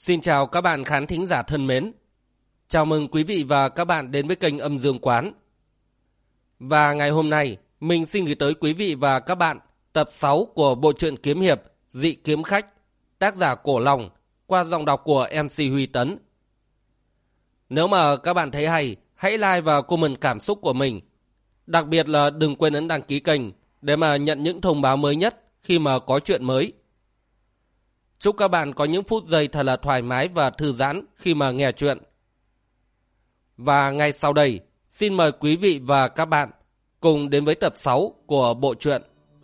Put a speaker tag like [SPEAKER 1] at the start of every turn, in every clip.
[SPEAKER 1] Xin chào các bạn khán thính giả thân mến. Chào mừng quý vị và các bạn đến với kênh Âm Dương Quán. Và ngày hôm nay, mình xin gửi tới quý vị và các bạn tập 6 của bộ truyện kiếm hiệp Dị Kiếm Khách, tác giả Cổ Long, qua giọng đọc của MC Huy Tấn. Nếu mà các bạn thấy hay, hãy like và comment cảm xúc của mình. Đặc biệt là đừng quên ấn đăng ký kênh để mà nhận những thông báo mới nhất khi mà có chuyện mới. Chúc các bạn có những phút giây thật là thoải mái và thư giãn khi mà nghe chuyện. Và ngay sau đây, xin mời quý vị và các bạn cùng đến với tập 6 của bộ truyện.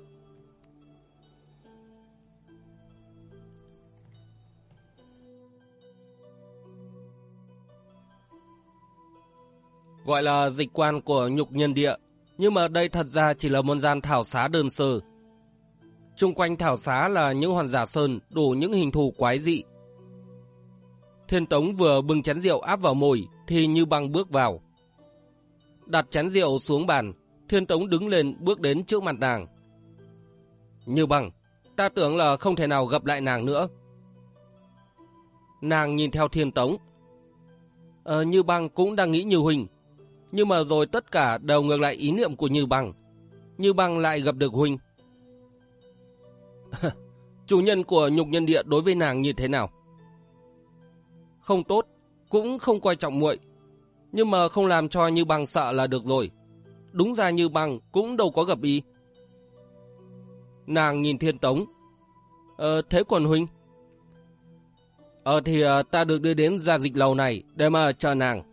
[SPEAKER 1] Gọi là dịch quan của Nhục Nhân Địa, nhưng mà đây thật ra chỉ là một gian thảo xá đơn sơ. Chung quanh thảo xá là những hòn giả sơn đủ những hình thù quái dị. Thiên Tống vừa bưng chén rượu áp vào môi thì Như Băng bước vào. Đặt chén rượu xuống bàn, Thiên Tống đứng lên bước đến trước mặt nàng. Như Băng, ta tưởng là không thể nào gặp lại nàng nữa. Nàng nhìn theo Thiên Tống. Như Băng cũng đang nghĩ như huynh, nhưng mà rồi tất cả đều ngược lại ý niệm của Như Băng. Như Băng lại gặp được huynh. Chủ nhân của Nhục Nhân Địa đối với nàng như thế nào? Không tốt, cũng không coi trọng muội, nhưng mà không làm cho Như Băng sợ là được rồi. Đúng ra Như Băng cũng đâu có gặp ý. Nàng nhìn Thiên Tống. Thế còn huynh? Thì ta được đưa đến gia dịch lầu này để mà chờ nàng.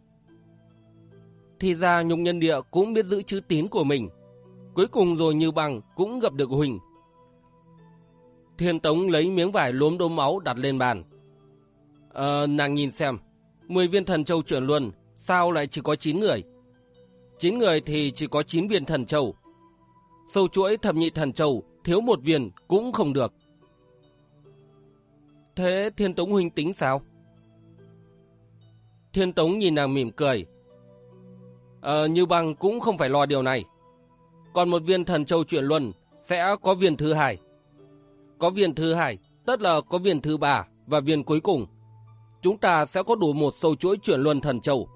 [SPEAKER 1] Thì ra Nhục Nhân Địa cũng biết giữ chữ tín của mình. Cuối cùng rồi Như Băng cũng gặp được huynh. Thiên Tống lấy miếng vải lốm đốm máu đặt lên bàn. Nàng nhìn xem, 10 viên thần châu chuyển luân, sao lại chỉ có 9 người? 9 người thì chỉ có 9 viên thần châu. Sâu chuỗi thập nhị thần châu, thiếu một viên cũng không được. Thế Thiên Tống huynh tính sao? Thiên Tống nhìn nàng mỉm cười. Như Băng cũng không phải lo điều này. Còn một viên thần châu chuyển luân sẽ có viên thứ hai. Có viên thứ hai, tất là có viên thứ ba và viên cuối cùng. Chúng ta sẽ có đủ một sâu chuỗi chuyển luân thần châu.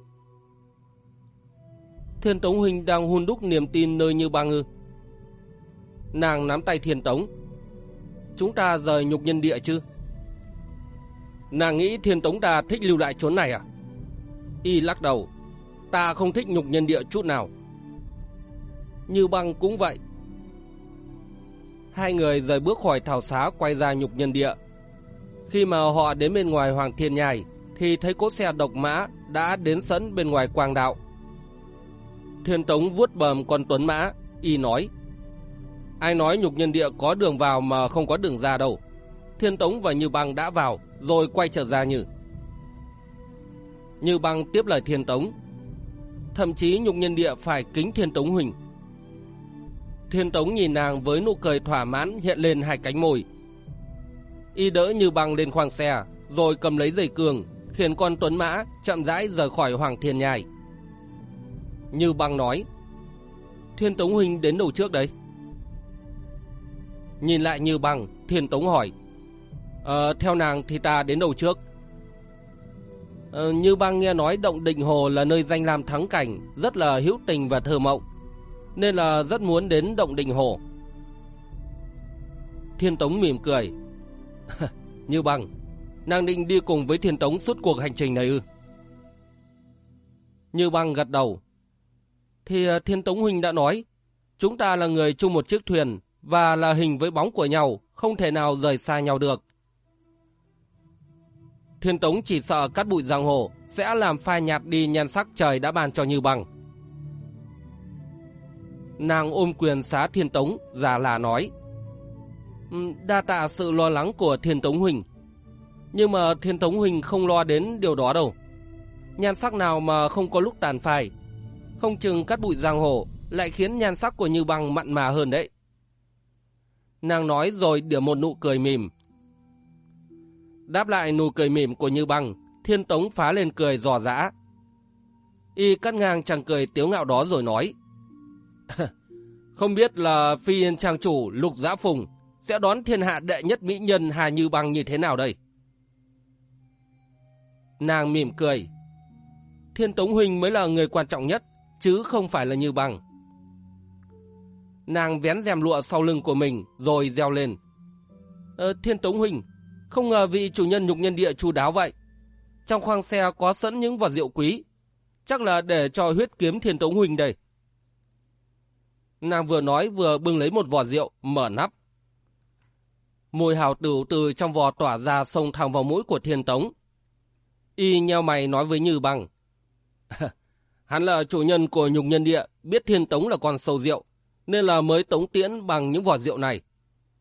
[SPEAKER 1] Thiên Tống huynh đang hun đúc niềm tin nơi Như Băng ư? Nàng nắm tay Thiên Tống. Chúng ta rời Nhục Nhân Địa chứ? Nàng nghĩ Thiên Tống ta thích lưu lại chốn này à? Y lắc đầu. Ta không thích Nhục Nhân Địa chút nào. Như Băng cũng vậy. Hai người rời bước khỏi thảo xá quay ra Nhục Nhân Địa. Khi mà họ đến bên ngoài Hoàng Thiên Nhai thì thấy cỗ xe độc mã đã đến sẵn bên ngoài Quang Đạo. Thiên Tống vuốt bờm con tuấn mã, y nói: Ai nói Nhục Nhân Địa có đường vào mà không có đường ra đâu. Thiên Tống và Như Băng đã vào rồi quay trở ra Như. Như Băng tiếp lời Thiên Tống. Thậm chí Nhục Nhân Địa phải kính Thiên Tống huynh. Thiên Tống nhìn nàng với nụ cười thỏa mãn hiện lên hai cánh môi. Y đỡ Như Băng lên khoang xe, rồi cầm lấy dây cương, khiến con tuấn mã chậm rãi rời khỏi Hoàng Thiên Nhai. Như Băng nói: Thiên Tống huynh đến đâu trước đấy? Nhìn lại Như Băng, Thiên Tống hỏi: Theo nàng thì ta đến đâu trước? Như Băng nghe nói Động Định Hồ là nơi danh lam thắng cảnh, rất là hữu tình và thơ mộng, nên là rất muốn đến Động Định Hồ. Thiên Tống mỉm cười. Như Băng, nàng định đi cùng với Thiên Tống suốt cuộc hành trình này ư? Như Băng gật đầu. Thì Thiên Tống huynh đã nói, chúng ta là người chung một chiếc thuyền và là hình với bóng của nhau, không thể nào rời xa nhau được. Thiên Tống chỉ sợ cát bụi giang hồ sẽ làm phai nhạt đi nhan sắc trời đã ban cho Như Băng. Nàng ôm quyền xá Thiên Tống, già là nói: Đa tạ sự lo lắng của Thiên Tống huynh, nhưng mà Thiên Tống huynh không lo đến điều đó đâu. Nhan sắc nào mà không có lúc tàn phai, không chừng cát bụi giang hồ lại khiến nhan sắc của Như Băng mặn mà hơn đấy. Nàng nói rồi điểm một nụ cười mỉm. Đáp lại nụ cười mỉm của Như Băng, Thiên Tống phá lên cười rò rã. Y cắt ngang chàng cười tiếu ngạo đó rồi nói: Không biết là Phi Yên trang chủ Lục Dã Phùng sẽ đón thiên hạ đệ nhất mỹ nhân Hà Như Băng như thế nào đây? Nàng mỉm cười. Thiên Tống huynh mới là người quan trọng nhất, chứ không phải là Như Băng. Nàng vén rèm lụa sau lưng của mình rồi reo lên. Thiên Tống huynh, không ngờ vị chủ nhân Nhục Nhân Địa chu đáo vậy. Trong khoang xe có sẵn những vỏ rượu quý, chắc là để cho huyết kiếm Thiên Tống huynh đây. Nàng vừa nói vừa bưng lấy một vỏ rượu, mở nắp. Mùi hào tửu từ trong vò tỏa ra xông thẳng vào mũi của Thiên Tống. Y nheo mày nói với Như Băng. Hắn là chủ nhân của Nhục Nhân Địa, biết Thiên Tống là con sâu rượu, nên là mới tống tiễn bằng những vỏ rượu này.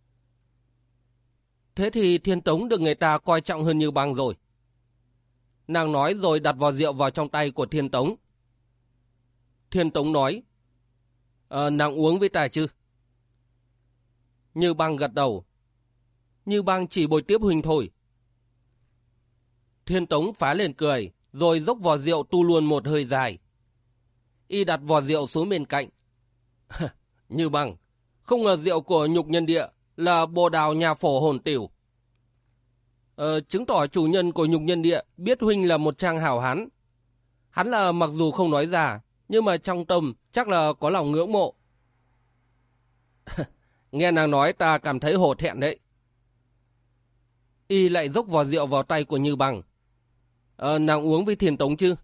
[SPEAKER 1] Thế thì Thiên Tống được người ta coi trọng hơn Như Băng rồi. Nàng nói rồi đặt vỏ rượu vào trong tay của Thiên Tống. Thiên Tống nói. Nàng uống với ta chứ? Như Băng gật đầu. Như Băng chỉ bồi tiếp huynh thôi. Thiên Tống phá lên cười, rồi dốc vò rượu tu luôn một hơi dài. Y đặt vò rượu xuống bên cạnh. Như Băng, không ngờ rượu của Nhục Nhân Địa là bồ đào nhà phổ hồn tiểu. Chứng tỏ chủ nhân của Nhục Nhân Địa biết huynh là một trang hảo hán. Hắn là mặc dù không nói ra, nhưng mà trong tâm chắc là có lòng ngưỡng mộ. Nghe nàng nói ta cảm thấy hổ thẹn đấy. Y lại dốc vò rượu vào tay của Như Băng. Nàng uống với Thiên Tống chứ?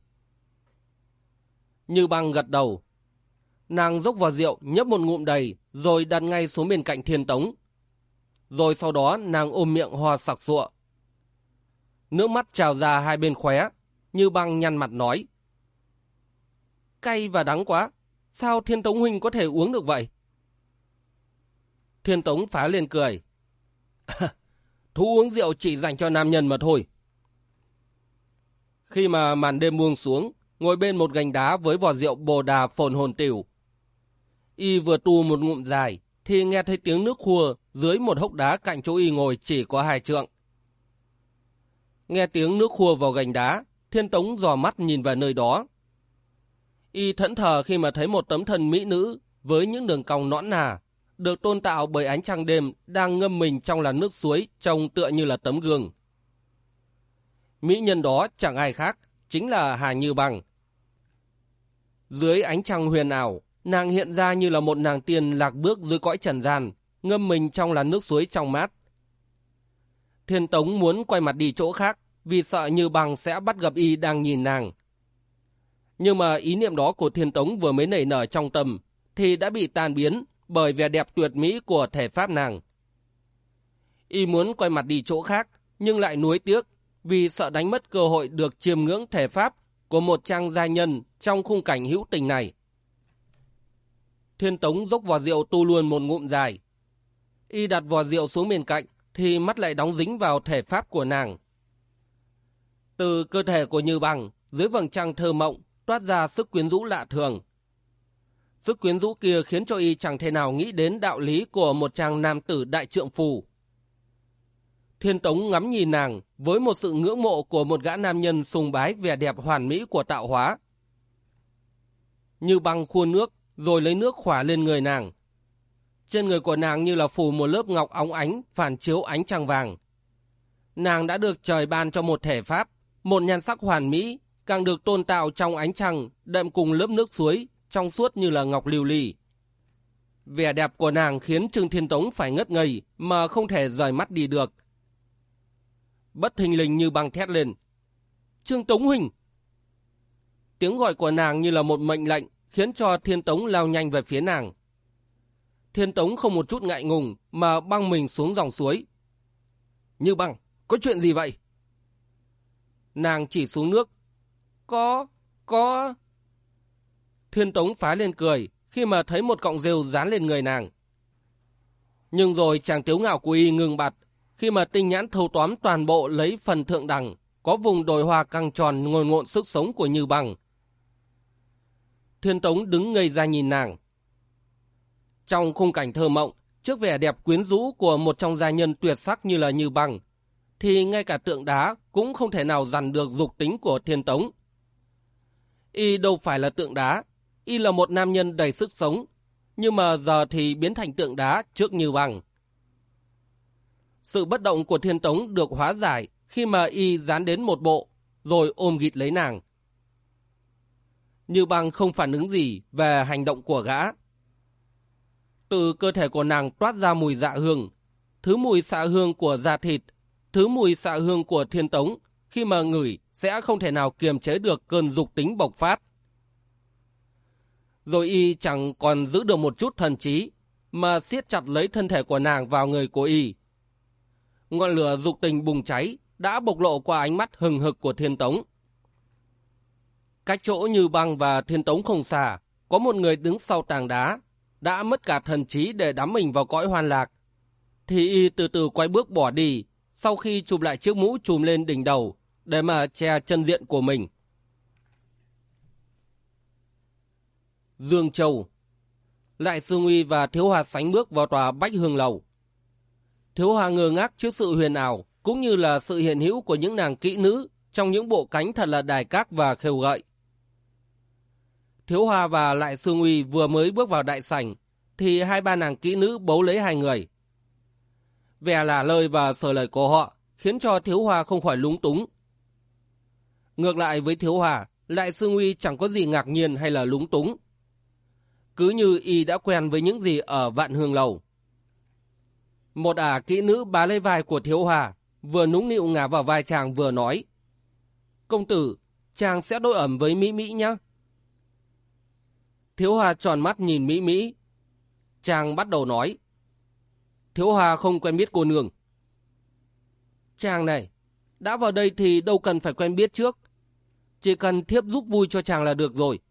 [SPEAKER 1] Như Băng gật đầu. Nàng dốc vào rượu nhấp một ngụm đầy, rồi đặt ngay xuống bên cạnh Thiên Tống. Rồi sau đó nàng ôm miệng ho sặc sụa. Nước mắt trào ra hai bên khóe. Như Băng nhăn mặt nói. Cay và đắng quá, sao Thiên Tống huynh có thể uống được vậy? Thiên Tống phá lên cười. Thú uống rượu chỉ dành cho nam nhân mà thôi. Khi mà màn đêm buông xuống, ngồi bên một gành đá với vỏ rượu bồ đà phồn hồn tiểu. Y vừa tu một ngụm dài, thì nghe thấy tiếng nước khua dưới một hốc đá cạnh chỗ Y ngồi chỉ có 2 trượng. Nghe tiếng nước khua vào gành đá, Thiên Tống dò mắt nhìn vào nơi đó. Y thẫn thờ khi mà thấy một tấm thân mỹ nữ với những đường cong nõn nà, được tôn tạo bởi ánh trăng đêm đang ngâm mình trong làn nước suối trông tựa như là tấm gương. Mỹ nhân đó chẳng ai khác, chính là Hà Như Băng. Dưới ánh trăng huyền ảo, nàng hiện ra như là một nàng tiên lạc bước dưới cõi trần gian, ngâm mình trong làn nước suối trong mát. Thiên Tống muốn quay mặt đi chỗ khác, vì sợ Như Băng sẽ bắt gặp Y đang nhìn nàng. Nhưng mà ý niệm đó của Thiên Tống vừa mới nảy nở trong tâm, thì đã bị tan biến bởi vẻ đẹp tuyệt mỹ của thể pháp nàng. Y muốn quay mặt đi chỗ khác, nhưng lại nuối tiếc, vì sợ đánh mất cơ hội được chiêm ngưỡng thể pháp của một trang gia nhân trong khung cảnh hữu tình này. Thiên Tống dốc vò rượu tu luôn một ngụm dài. Y đặt vò rượu xuống bên cạnh, thì mắt lại đóng dính vào thể pháp của nàng. Từ cơ thể của Như Băng, dưới vầng trăng thơ mộng, toát ra sức quyến rũ lạ thường. Sức quyến rũ kia khiến cho Y chẳng thể nào nghĩ đến đạo lý của một chàng nam tử đại trượng phu. Thiên Tống ngắm nhìn nàng với một sự ngưỡng mộ của một gã nam nhân sùng bái vẻ đẹp hoàn mỹ của tạo hóa. Như Băng khuôn nước, rồi lấy nước khỏa lên người nàng. Trên người của nàng như là phủ một lớp ngọc óng ánh, phản chiếu ánh trăng vàng. Nàng đã được trời ban cho một thể pháp, một nhan sắc hoàn mỹ, càng được tôn tạo trong ánh trăng, đậm cùng lớp nước suối, trong suốt như là ngọc lưu ly. Vẻ đẹp của nàng khiến Trương Thiên Tống phải ngất ngây, mà không thể rời mắt đi được. Bất thình lình Như Băng thét lên. Trương Tống huynh! Tiếng gọi của nàng như là một mệnh lệnh, khiến cho Thiên Tống lao nhanh về phía nàng. Thiên Tống không một chút ngại ngùng, mà băng mình xuống dòng suối. Như Băng, có chuyện gì vậy? Nàng chỉ xuống nước. Có... Thiên Tống phá lên cười, khi mà thấy một cọng rêu dán lên người nàng. Nhưng rồi chàng tiếu ngạo của Y ngừng bặt, khi mà tinh nhãn thâu tóm toàn bộ lấy phần thượng đẳng, có vùng đồi hoa căng tròn ngồi ngộn sức sống của Như Băng. Thiên Tống đứng ngây ra nhìn nàng. Trong khung cảnh thơ mộng, trước vẻ đẹp quyến rũ của một trong gia nhân tuyệt sắc như là Như Băng, thì ngay cả tượng đá cũng không thể nào dằn được dục tính của Thiên Tống. Y đâu phải là tượng đá, Y là một nam nhân đầy sức sống, nhưng mà giờ thì biến thành tượng đá trước Như Băng. Sự bất động của Thiên Tống được hóa giải khi mà Y dán đến một bộ, rồi ôm ghịt lấy nàng. Như Băng không phản ứng gì về hành động của gã. Từ cơ thể của nàng toát ra mùi dạ hương, thứ mùi xạ hương của da thịt, thứ mùi xạ hương của Thiên Tống, khi mà ngửi sẽ không thể nào kiềm chế được cơn dục tính bộc phát. Rồi y chẳng còn giữ được một chút thần trí, mà siết chặt lấy thân thể của nàng vào người của y. Ngọn lửa dục tình bùng cháy đã bộc lộ qua ánh mắt hừng hực của Thiên Tống. Cách chỗ Như Băng và Thiên Tống không xa, có một người đứng sau tảng đá, đã mất cả thần trí để đắm mình vào cõi hoan lạc. Thì y từ từ quay bước bỏ đi, sau khi chụp lại chiếc mũ trùm lên đỉnh đầu, để mà che chân diện của mình. Dương Châu. Lại Sương Uy và Thiếu Hòa sánh bước vào tòa Bách Hương Lầu. Thiếu Hòa ngơ ngác trước sự huyền ảo, cũng như là sự hiện hữu của những nàng kỹ nữ trong những bộ cánh thật là đài các và khều gợi. Thiếu Hòa và Lại Sương Uy vừa mới bước vào đại sảnh, thì hai ba nàng kỹ nữ bấu lấy hai người. Vẻ lả lơi và sờ lời của họ khiến cho Thiếu Hòa không khỏi lúng túng. Ngược lại với Thiếu Hòa, Lại Sương Uy chẳng có gì ngạc nhiên hay là lúng túng. Cứ như y đã quen với những gì ở Vạn Hương Lầu. Một ả kỹ nữ bá lấy vai của Thiếu Hòa, vừa nũng nịu ngả vào vai chàng vừa nói: "Công tử, chàng sẽ đối ẩm với Mỹ Mỹ nhé." Thiếu Hòa tròn mắt nhìn Mỹ Mỹ. Chàng bắt đầu nói: "Thiếu Hòa không quen biết cô nương." "Chàng này, đã vào đây thì đâu cần phải quen biết trước. Chỉ cần thiếp giúp vui cho chàng là được rồi."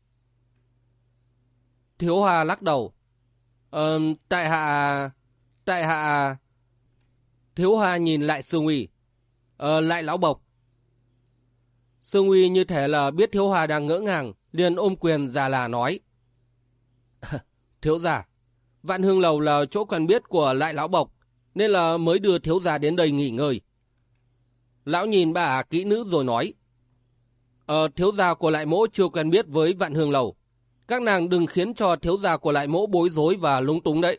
[SPEAKER 1] Thiếu Hòa lắc đầu. Tại hạ... Thiếu Hòa nhìn Lại Sương Uy. Lại lão bộc." Sương Uy như thể là biết Thiếu Hòa đang ngỡ ngàng, liền ôm quyền già là nói: "Thiếu gia, Vạn Hương Lầu là chỗ quen biết của Lại lão bộc, nên là mới đưa thiếu gia đến đây nghỉ ngơi." Lão nhìn bà kỹ nữ rồi nói: "Thiếu gia của Lại mỗ chưa quen biết với Vạn Hương Lầu. Các nàng đừng khiến cho thiếu gia của Lại mỗ bối rối và lúng túng đấy."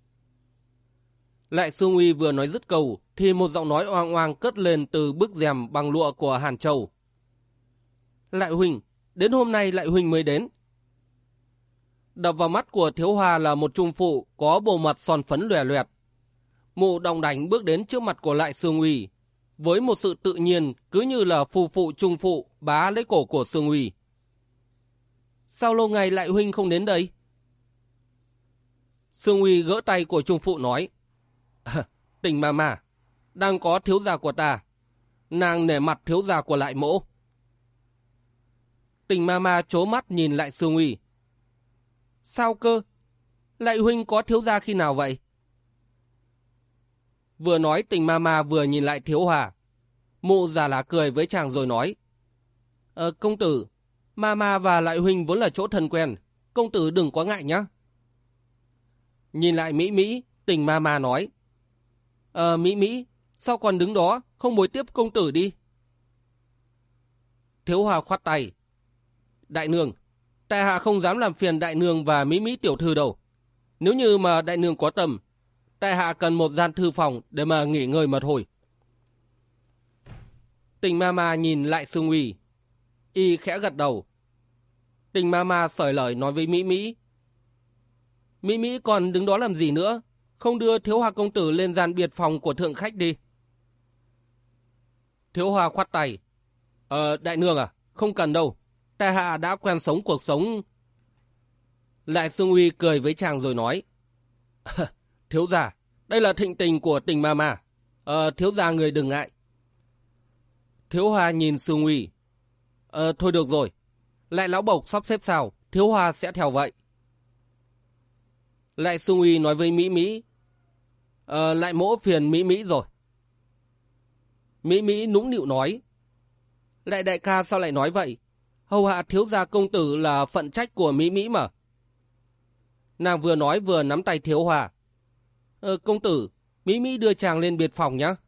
[SPEAKER 1] Lại Sương Uy vừa nói dứt câu thì một giọng nói oang oang cất lên từ bức rèm bằng lụa của Hàn Châu: "Lại huynh, đến hôm nay Lại huynh mới đến." Đập vào mắt của Thiếu Hòa là một trung phụ có bộ mặt son phấn lòe loẹt. Mụ đòng đảnh bước đến trước mặt của Lại Sương Uy với một sự tự nhiên, cứ như là phù phụ trung phụ bá lấy cổ của Sương Uy. "Sao lâu ngày Lại huynh không đến đây?" Sương Uy gỡ tay của trung phụ nói: "Tình mà, đang có thiếu gia của ta. Nàng nể mặt thiếu gia của Lại mỗ." Tình ma trố mắt nhìn Lại Sương Uy. "Sao cơ? Lại huynh có thiếu gia khi nào vậy?" Vừa nói Tình ma vừa nhìn lại Thiếu Hòa. Mụ già là cười với chàng rồi nói: "Công tử, ma và Lại huynh vốn là chỗ thân quen. Công tử đừng quá ngại nhé." Nhìn lại Mỹ Mỹ, Tình ma nói: Mỹ Mỹ, sao còn đứng đó, không bối tiếp công tử đi." Thiếu Hòa khoát tay: "Đại nương, tại hạ không dám làm phiền đại nương và Mỹ Mỹ tiểu thư đâu. Nếu như mà đại nương có tâm, tại hạ cần một gian thư phòng để mà nghỉ ngơi mà thôi." Tình ma nhìn Lại Sương Uy. Y khẽ gật đầu. Tình ma sởi lời nói với Mỹ Mỹ: "Mỹ Mỹ còn đứng đó làm gì nữa? Không đưa Thiếu Hòa công tử lên gian biệt phòng của thượng khách đi." Thiếu Hòa khoát tay: Đại nương à, không cần đâu. Tại hạ đã quen sống cuộc sống." Lại Sương Uy cười với chàng rồi nói: "Thiếu gia, đây là thịnh tình của Tình ma. Thiếu gia người đừng ngại." Thiếu Hòa nhìn Sương Uy. Thôi được rồi, Lại lão bộc sắp xếp sao, Thiếu Hòa sẽ theo vậy." Lại Sương Uy nói với Mỹ Mỹ: Lại mỗ phiền Mỹ Mỹ rồi." Mỹ Mỹ nũng nịu nói: "Lại đại ca sao lại nói vậy? Hầu hạ thiếu gia công tử là phận trách của Mỹ Mỹ mà." Nàng vừa nói vừa nắm tay Thiếu Hòa. Công tử, Mỹ Mỹ đưa chàng lên biệt phòng nhé."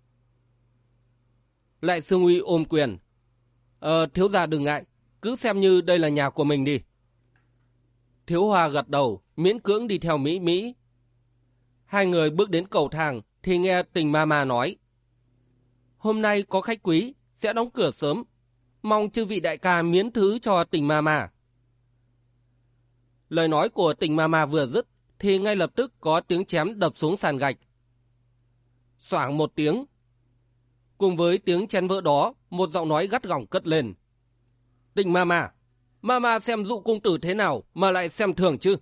[SPEAKER 1] Lại Sương Uy ôm quyền: Thiếu gia đừng ngại, cứ xem như đây là nhà của mình đi." Thiếu Hòa gật đầu, miễn cưỡng đi theo Mỹ Mỹ. Hai người bước đến cầu thang thì nghe Tình ma nói: "Hôm nay có khách quý, sẽ đóng cửa sớm. Mong chư vị đại ca miễn thứ cho Tình Ma. Lời nói của Tình Ma vừa dứt thì ngay lập tức có tiếng chém đập xuống sàn gạch. Xoảng một tiếng. Cùng với tiếng chén vỡ đó, một giọng nói gắt gỏng cất lên. Tình Ma xem dụ công tử thế nào mà lại xem thường chứ?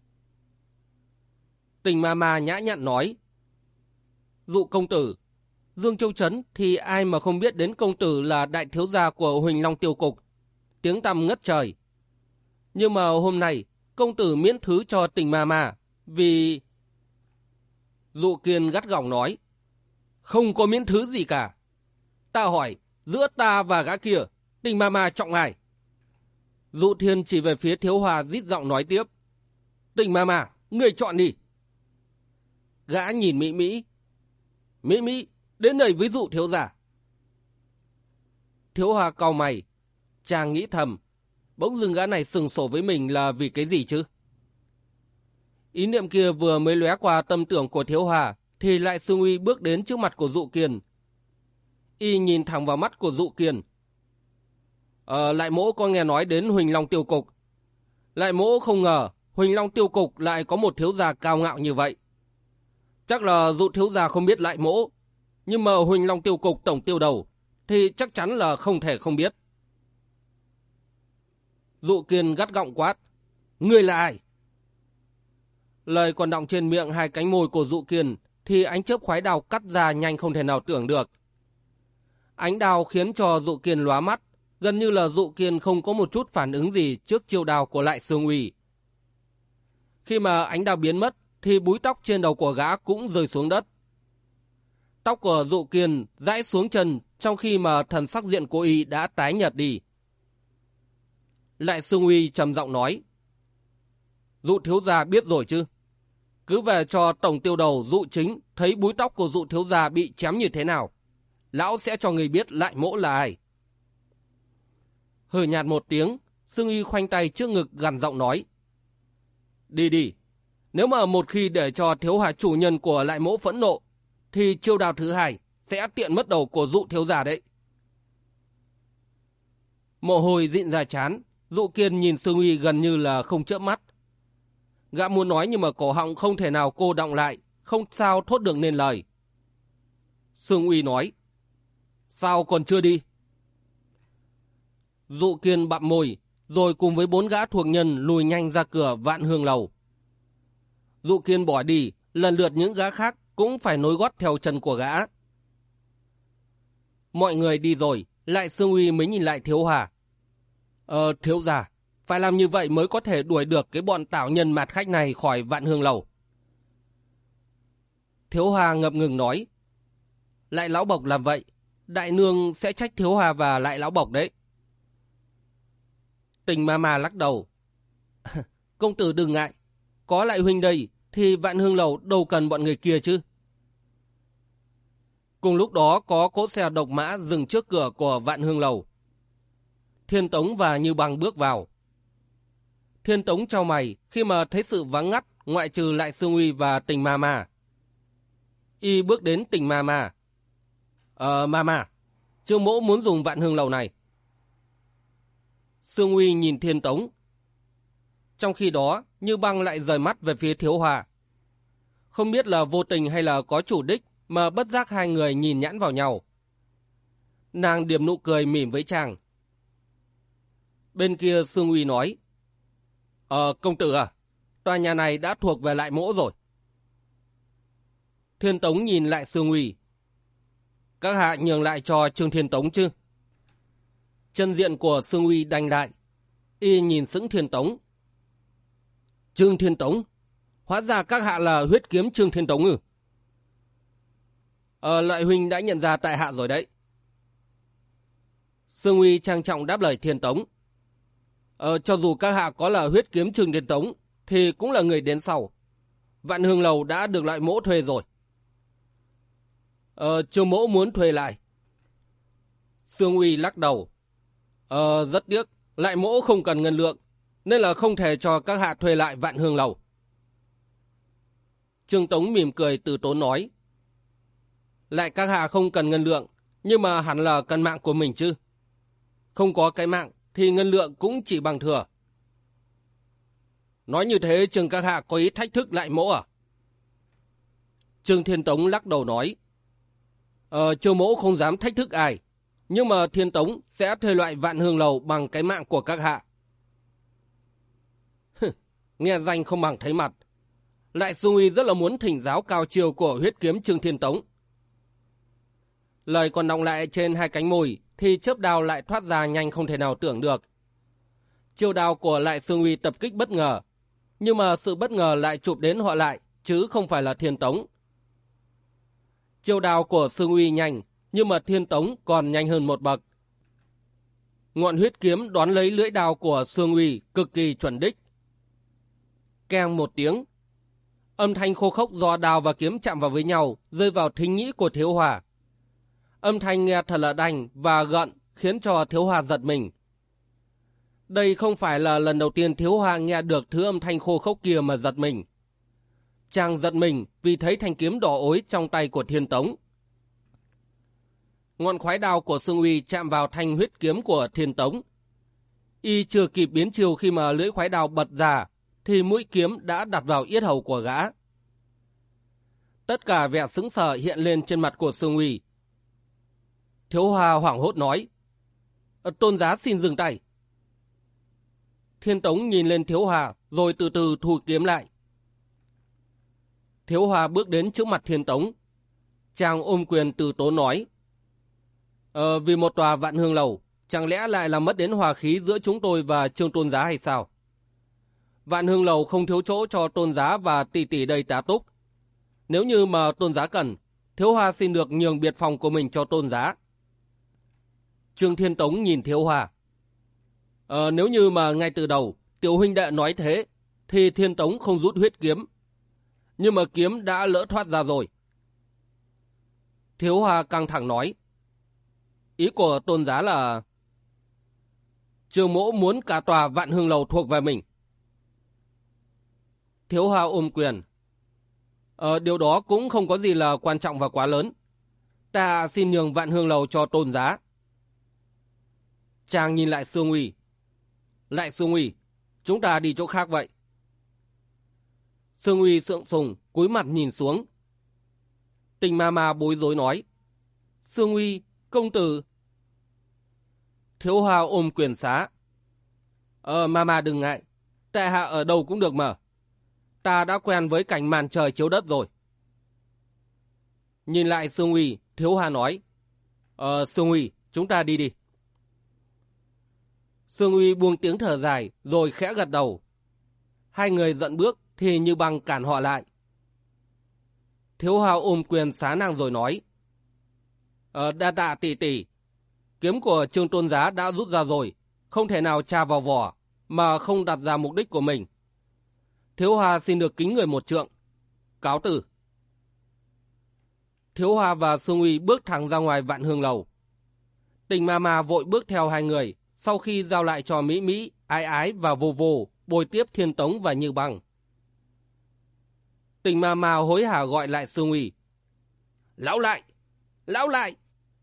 [SPEAKER 1] Tình Ma nhã nhặn nói. Dụ công tử, Dương Châu Trấn thì ai mà không biết đến công tử là đại thiếu gia của Huỳnh Long Tiêu Cục, tiếng tăm ngất trời. Nhưng mà hôm nay công tử miễn thứ cho Tình Ma vì... Dụ Kiên gắt gỏng nói. Không có miễn thứ gì cả. Ta hỏi, giữa ta và gã kia, Tình Ma trọng ai? Dụ Thiên chỉ về phía Thiếu Hòa rít giọng nói tiếp. Tình Ma, người chọn đi. Gã nhìn Mỹ. Mỹ, đến đây với Dụ thiếu gia. Thiếu Hòa cau mày. Chàng nghĩ thầm, bỗng dưng gã này sừng sổ với mình là vì cái gì chứ? Ý niệm kia vừa mới lóe qua tâm tưởng của Thiếu Hòa thì lại Sương Uy bước đến trước mặt của Dụ Kiên. Y nhìn thẳng vào mắt của Dụ Kiên. Lại mỗ có nghe nói đến Huỳnh Long Tiêu Cục. Lại mỗ không ngờ Huỳnh Long Tiêu Cục lại có một thiếu gia cao ngạo như vậy. Chắc là Dụ thiếu gia không biết lại mỗ, nhưng mà Huỳnh Long Tiêu Cục tổng tiêu đầu thì chắc chắn là không thể không biết. Dụ Kiên gắt gỏng quát. Ngươi là ai? Lời còn đọng trên miệng hai cánh môi của Dụ Kiên thì ánh chớp khoái đao cắt ra nhanh không thể nào tưởng được. Ánh đao khiến cho Dụ Kiên lóa mắt, gần như là Dụ Kiên không có một chút phản ứng gì trước chiêu đao của Lại Sương Uy. Khi mà ánh đao biến mất thì búi tóc trên đầu của gã cũng rơi xuống đất. Tóc của Dụ Kiên rãi xuống chân trong khi mà thần sắc diện của y đã tái nhợt đi. Lại Sương Uy trầm giọng nói. Dụ thiếu gia biết rồi chứ? Cứ về cho tổng tiêu đầu Dụ Chính thấy búi tóc của Dụ thiếu gia bị chém như thế nào. Lão sẽ cho người biết lại mỗ là ai. Hừ nhạt một tiếng, Sương Uy khoanh tay trước ngực gằn giọng nói. Đi, nếu mà một khi để cho thiếu hạ chủ nhân của lại mỗ phẫn nộ, thì chiêu đao thứ hai sẽ tiện mất đầu của Dụ thiếu gia đấy. Mồ hôi dịn ra trán, Dụ Kiên nhìn Sương Uy gần như là không chớp mắt. Gã muốn nói nhưng mà cổ họng không thể nào cô đọng lại, không sao thốt được nên lời. Sương Uy nói. Sao còn chưa đi? Dụ Kiên bặm môi, rồi cùng với 4 gã thuộc nhân lùi nhanh ra cửa Vạn Hương Lầu. Dụ Kiên bỏ đi, lần lượt những gã khác cũng phải nối gót theo chân của gã. Mọi người đi rồi, Lại Sương Uy mới nhìn lại Thiếu Hòa. Thiếu gia, phải làm như vậy mới có thể đuổi được cái bọn tảo nhân mạt khách này khỏi Vạn Hương Lầu. Thiếu Hòa ngập ngừng nói. Lại lão bộc làm vậy, đại nương sẽ trách Thiếu Hòa và Lại lão bộc đấy. Tình Ma lắc đầu. Công tử đừng ngại, có Lại huynh đây thì Vạn Hương Lầu đâu cần bọn người kia chứ. Cùng lúc đó có cỗ xe độc mã dừng trước cửa của Vạn Hương Lầu. Thiên Tống và Như Băng bước vào. Thiên Tống chau mày khi mà thấy sự vắng ngắt ngoại trừ Lại Sương Uy và Tình Ma. Y bước đến Tình Ma. Ma, Trương mỗ muốn dùng Vạn Hương Lầu này. Sương Uy nhìn Thiên Tống. Trong khi đó, Như Băng lại rời mắt về phía Thiếu Hòa. Không biết là vô tình hay là có chủ đích mà bất giác hai người nhìn nhãn vào nhau. Nàng điểm nụ cười mỉm với chàng. Bên kia Sương Uy nói. Công tử à, tòa nhà này đã thuộc về Lại mỗ rồi. Thiên Tống nhìn lại Sương Uy. Các hạ nhường lại cho Trương Thiên Tống chứ? Chân diện của Sương Uy đanh lại. Y nhìn sững Thiên Tống. Trương Thiên Tống? Hóa ra các hạ là huyết kiếm Trương Thiên Tống ư? Lại huynh đã nhận ra tại hạ rồi đấy. Sương Uy trang trọng đáp lời Thiên Tống. Cho dù các hạ có là huyết kiếm Trương Thiên Tống thì cũng là người đến sau. Vạn Hương Lầu đã được Lại mỗ thuê rồi. Trương mỗ muốn thuê lại. Sương Uy lắc đầu. Rất tiếc, Lại mỗ không cần ngân lượng, nên là không thể cho các hạ thuê lại Vạn Hương Lầu. Trương Tống mỉm cười từ tốn nói. Lại các hạ không cần ngân lượng, nhưng mà hẳn là cần mạng của mình chứ. Không có cái mạng thì ngân lượng cũng chỉ bằng thừa. Nói như thế Trương các hạ có ý thách thức lại mỗ à? Trương Thiên Tống lắc đầu nói. Trương mỗ không dám thách thức ai. Nhưng mà Thiên Tống sẽ thuê loại Vạn Hương Lầu bằng cái mạng của các hạ. Nghe danh không bằng thấy mặt. Lại Xương Uy rất là muốn thỉnh giáo cao chiều của huyết kiếm Trương Thiên Tống. Lời còn đọng lại trên hai cánh môi thì chớp đao lại thoát ra nhanh không thể nào tưởng được. Chiêu đao của Lại Xương Uy tập kích bất ngờ, nhưng mà sự bất ngờ lại chụp đến họ Lại, chứ không phải là Thiên Tống. Chiêu đao của Xương Uy nhanh, nhưng mà Thiên Tống còn nhanh hơn một bậc. Ngọn huyết kiếm đón lấy lưỡi đao của Xương Uy cực kỳ chuẩn đích. Keng một tiếng, âm thanh khô khốc do đao và kiếm chạm vào với nhau rơi vào thính nhĩ của Thiếu Hòa. Âm thanh nghe thật là đanh và gợn khiến cho Thiếu Hòa giật mình. Đây không phải là lần đầu tiên Thiếu Hòa nghe được thứ âm thanh khô khốc kia mà giật mình. Chàng giật mình vì thấy thanh kiếm đỏ ối trong tay của Thiên Tống. Ngọn khoái đao của Xương Uy chạm vào thanh huyết kiếm của Thiên Tống. Y chưa kịp biến chiều khi mà lưỡi khoái đao bật ra, thì mũi kiếm đã đặt vào yết hầu của gã. Tất cả vẻ sững sờ hiện lên trên mặt của Xương Uy. Thiếu Hòa hoảng hốt nói. Tôn giá xin dừng tay. Thiên Tống nhìn lên Thiếu Hòa rồi từ từ thu kiếm lại. Thiếu Hòa bước đến trước mặt Thiên Tống. Chàng ôm quyền từ tốn nói. Vì một tòa Vạn Hương Lầu, chẳng lẽ lại làm mất đến hòa khí giữa chúng tôi và Trương Tôn giá hay sao? Vạn Hương Lầu không thiếu chỗ cho Tôn giá và tỷ tỷ đây tá túc. Nếu như mà Tôn giá cần, Thiếu Hòa xin được nhường biệt phòng của mình cho Tôn giá. Trương Thiên Tống nhìn Thiếu Hòa. Nếu như mà ngay từ đầu tiểu huynh đệ nói thế, thì Thiên Tống không rút huyết kiếm. Nhưng mà kiếm đã lỡ thoát ra rồi. Thiếu Hòa căng thẳng nói. Ý của Tôn giá là Trương mỗ muốn cả tòa Vạn Hương Lầu thuộc về mình. Thiếu Hòa ôm quyền. Điều đó cũng không có gì là quan trọng và quá lớn. Ta xin nhường Vạn Hương Lầu cho Tôn giá. Chàng nhìn lại Xương Uy. Lại Xương Uy, chúng ta đi chỗ khác vậy. Xương Uy sượng sùng, cúi mặt nhìn xuống. Tình ma ma bối rối nói. Xương Uy, công tử. Thiếu Hòa ôm quyền xá. Ma đừng ngại. Tại hạ ở đâu cũng được mà. Ta đã quen với cảnh màn trời chiếu đất rồi. Nhìn lại Xương Uy, Thiếu Hòa nói. Xương Uy, chúng ta đi đi. Xương Uy buông tiếng thở dài rồi khẽ gật đầu. Hai người giận bước thì Như Băng cản họ lại. Thiếu Hòa ôm quyền xá nàng rồi nói. Đa tạ tỷ tỷ. Kiếm của Trương Tôn giá đã rút ra rồi, không thể nào tra vào vỏ mà không đặt ra mục đích của mình. Thiếu Hòa xin được kính người một trượng. Cáo từ. Thiếu Hòa và Xương Uy bước thẳng ra ngoài Vạn Hương Lầu. Tình ma ma vội bước theo hai người, sau khi giao lại cho Mỹ Mỹ, Ái Ái và Vô Vô bồi tiếp Thiên Tống và Như Băng. Tình ma ma hối hả gọi lại Xương Uy. Lão Lại! Lão Lại!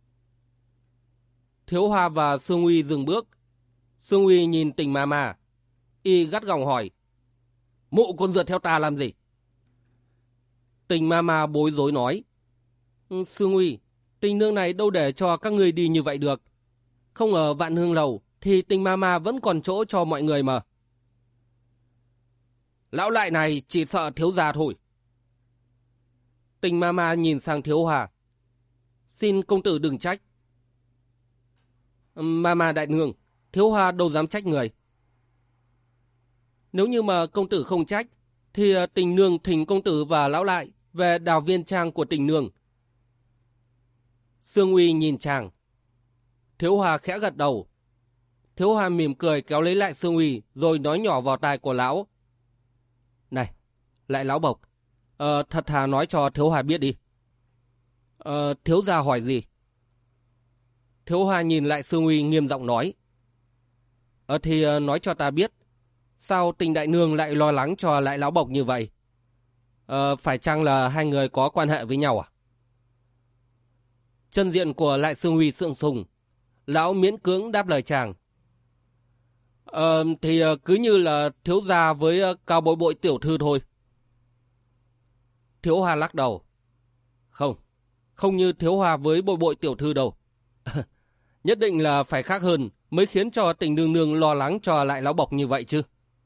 [SPEAKER 1] Thiếu Hòa và Xương Uy dừng bước. Xương Uy nhìn Tình ma ma. Y gắt gỏng hỏi. Mụ con rượt theo ta làm gì? Tình ma ma bối rối nói. Xương Uy, Tình nương này đâu để cho các người đi như vậy được. Không ở Vạn Hương Lầu thì Tình ma ma vẫn còn chỗ cho mọi người mà. Lão Lại này chỉ sợ thiếu gia thôi. Tình ma ma nhìn sang Thiếu Hòa. Xin công tử đừng trách. Ma đại nương, Thiếu Hòa đâu dám trách người. Nếu như mà công tử không trách, thì Tình nương thỉnh công tử và Lão Lại về đào viên trang của Tình nương. Xương Uy nhìn chàng. Thiếu Hòa khẽ gật đầu. Thiếu Hòa mỉm cười kéo lấy lại Xương Uy rồi nói nhỏ vào tai của lão. Này, Lại Lão Bộc, thật thà nói cho Thiếu Hòa biết đi. Thiếu gia hỏi gì? Thiếu Hòa nhìn lại Xương Uy nghiêm giọng nói. Thì nói cho ta biết, sao Tình đại nương lại lo lắng cho Lại Lão Bộc như vậy? Phải chăng là hai người có quan hệ với nhau à? Chân diện của Lại Xương Uy sượng sùng. Lão miễn cưỡng đáp lời chàng. Thì cứ như là thiếu gia với Cao Bội Bội tiểu thư thôi. Thiếu Hoa lắc đầu. Không, không như Thiếu Hoa với Bội Bội tiểu thư đâu. Nhất định là phải khác hơn mới khiến cho Tình nương nương lo lắng cho lại lão bộc như vậy chứ.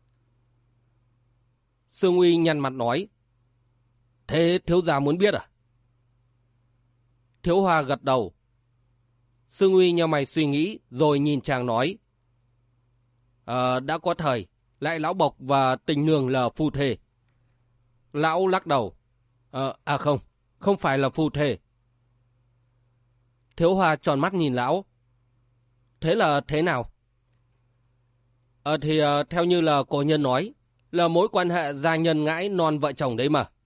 [SPEAKER 1] Sương Uy nhăn mặt nói. Thế thiếu gia muốn biết à? Thiếu Hoa gật đầu. Sương Uy nheo mày suy nghĩ rồi nhìn chàng nói. Đã có thời, lại lão bộc và Tình nương là phu thê. Lão lắc đầu. Không, không phải là phu thê. Thiếu Hoa tròn mắt nhìn lão. Thế là thế nào? Thì theo như là cổ nhân nói, là mối quan hệ gia nhân ngãi non vợ chồng đấy mà.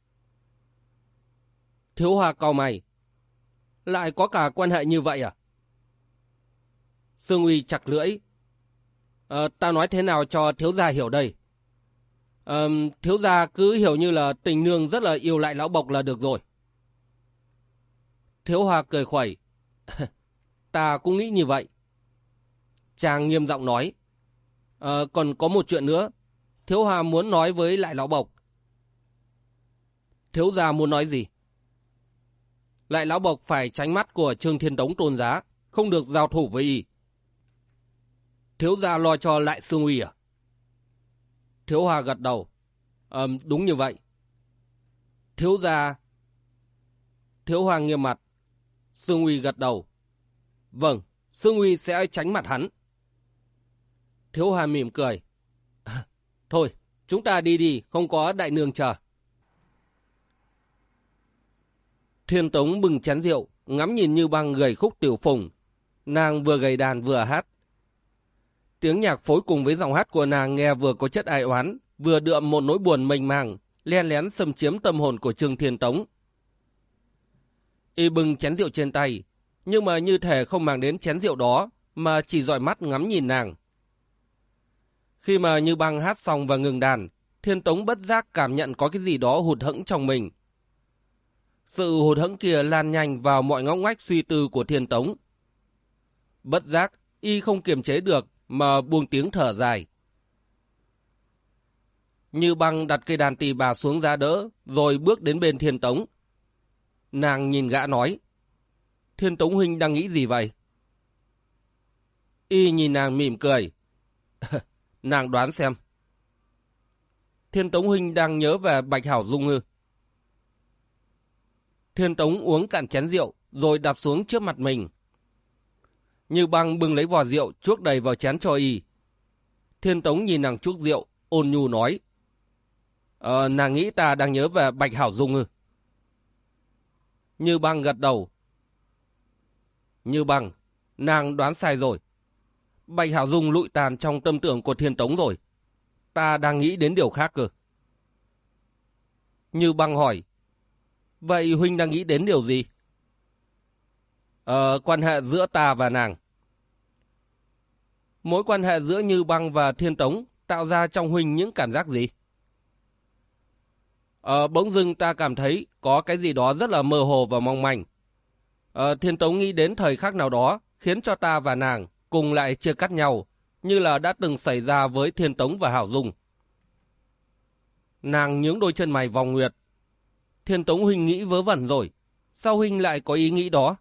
[SPEAKER 1] Thiếu Hoa cau mày. Lại có cả quan hệ như vậy à? Sương Uy chặt lưỡi. Ta nói thế nào cho thiếu gia hiểu đây? Thiếu gia cứ hiểu như là Tình nương rất là yêu lại lão bộc là được rồi. Thiếu Hoa cười khuẩy. Ta cũng nghĩ như vậy. Chàng nghiêm giọng nói. Còn có một chuyện nữa. Thiếu Hoa muốn nói với lại lão bộc. Thiếu gia muốn nói gì? Lại lão bộc phải tránh mắt của Trương Thiên Tống Tôn Giá, không được giao thủ với y. Thiếu gia lo cho lại Sương Uy à? Thiếu Hoa gật đầu. Đúng như vậy. Thiếu gia... Thiếu Hoa nghiêm mặt. Sương Uy gật đầu. Vâng, Sương Uy sẽ tránh mặt hắn. Thiếu Hoa mỉm cười. Thôi, chúng ta đi đi, không có đại nương chờ. Thiên Tống bưng chén rượu, ngắm nhìn Như Băng gầy khúc tiểu phùng. Nàng vừa gầy đàn vừa hát. Tiếng nhạc phối cùng với giọng hát của nàng nghe vừa có chất ai oán, vừa đượm một nỗi buồn mênh mang, len lén xâm chiếm tâm hồn của Trương Thiên Tống. Y bưng chén rượu trên tay, nhưng mà như thể không mang đến chén rượu đó, mà chỉ dõi mắt ngắm nhìn nàng. Khi mà Như Băng hát xong và ngừng đàn, Thiên Tống bất giác cảm nhận có cái gì đó hụt hẫng trong mình. Sự hụt hẫng kia lan nhanh vào mọi ngóc ngách suy tư của Thiên Tống. Bất giác, y không kiềm chế được mà buông tiếng thở dài. Như Băng đặt cây đàn tỳ bà xuống giá đỡ, rồi bước đến bên Thiên Tống. Nàng nhìn gã nói. Thiên Tống huynh đang nghĩ gì vậy? Y nhìn nàng mỉm cười. Nàng đoán xem. Thiên Tống huynh đang nhớ về Bạch Hảo Dung ư? Thiên Tống uống cạn chén rượu, rồi đặt xuống trước mặt mình. Như Băng bưng lấy vò rượu chuốc đầy vào chén cho y. Thiên Tống nhìn nàng chuốc rượu, ôn nhu nói. Nàng nghĩ ta đang nhớ về Bạch Hảo Dung ư? Như Băng gật đầu. Như Băng, nàng đoán sai rồi. Bạch Hảo Dung lụi tàn trong tâm tưởng của Thiên Tống rồi. Ta đang nghĩ đến điều khác cơ. Như Băng hỏi. Vậy huynh đang nghĩ đến điều gì? Quan hệ giữa ta và nàng. Mối quan hệ giữa Như Băng và Thiên Tống tạo ra trong huynh những cảm giác gì? Bỗng dưng ta cảm thấy có cái gì đó rất là mơ hồ và mong manh. Thiên Tống nghĩ đến thời khắc nào đó khiến cho ta và nàng cùng lại chia cắt nhau, như là đã từng xảy ra với Thiên Tống và Hảo Dung. Nàng nhướng đôi chân mày vòng nguyệt. Thiên Tống huynh nghĩ vớ vẩn rồi. Sao huynh lại có ý nghĩ đó?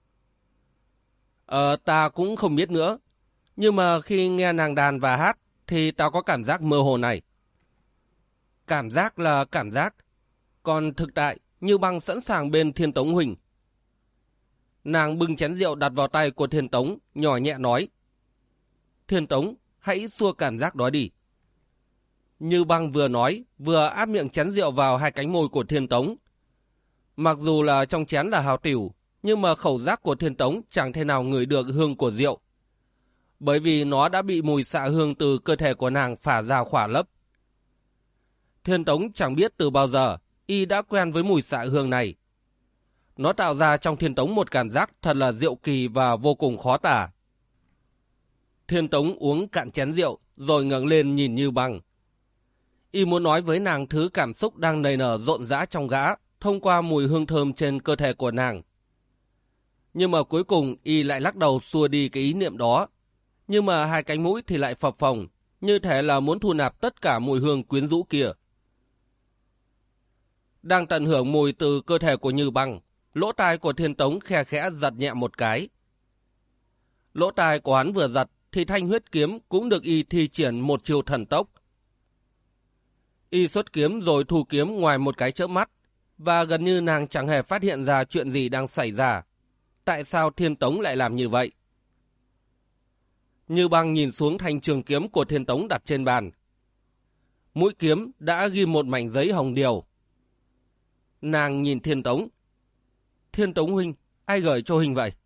[SPEAKER 1] Ta cũng không biết nữa. Nhưng mà khi nghe nàng đàn và hát thì ta có cảm giác mơ hồ này. Cảm giác là cảm giác. Còn thực tại, Như Băng sẵn sàng bên Thiên Tống huynh. Nàng bưng chén rượu đặt vào tay của Thiên Tống, nhỏ nhẹ nói. Thiên Tống, hãy xua cảm giác đó đi. Như Băng vừa nói, vừa áp miệng chén rượu vào hai cánh môi của Thiên Tống. Mặc dù là trong chén là hào tiểu, nhưng mà khẩu giác của Thiên Tống chẳng thể nào ngửi được hương của rượu. Bởi vì nó đã bị mùi xạ hương từ cơ thể của nàng phả ra khỏa lấp. Thiên Tống chẳng biết từ bao giờ, y đã quen với mùi xạ hương này. Nó tạo ra trong Thiên Tống một cảm giác thật là diệu kỳ và vô cùng khó tả. Thiên Tống uống cạn chén rượu, rồi ngẩng lên nhìn Như Băng. Y muốn nói với nàng thứ cảm xúc đang nảy nở rộn rã trong gã, thông qua mùi hương thơm trên cơ thể của nàng. Nhưng mà cuối cùng y lại lắc đầu xua đi cái ý niệm đó. Nhưng mà hai cánh mũi thì lại phập phồng, như thể là muốn thu nạp tất cả mùi hương quyến rũ kia. Đang tận hưởng mùi từ cơ thể của Như Băng, lỗ tai của Thiên Tống khe khẽ giật nhẹ một cái. Lỗ tai của hắn vừa giật thì thanh huyết kiếm cũng được y thi triển một chiêu thần tốc. Y xuất kiếm rồi thu kiếm ngoài một cái chớp mắt, và gần như nàng chẳng hề phát hiện ra chuyện gì đang xảy ra. Tại sao Thiên Tống lại làm như vậy? Như Băng nhìn xuống thanh trường kiếm của Thiên Tống đặt trên bàn. Mũi kiếm đã ghi một mảnh giấy hồng điều. Nàng nhìn Thiên Tống. Thiên Tống huynh, ai gửi cho huynh vậy?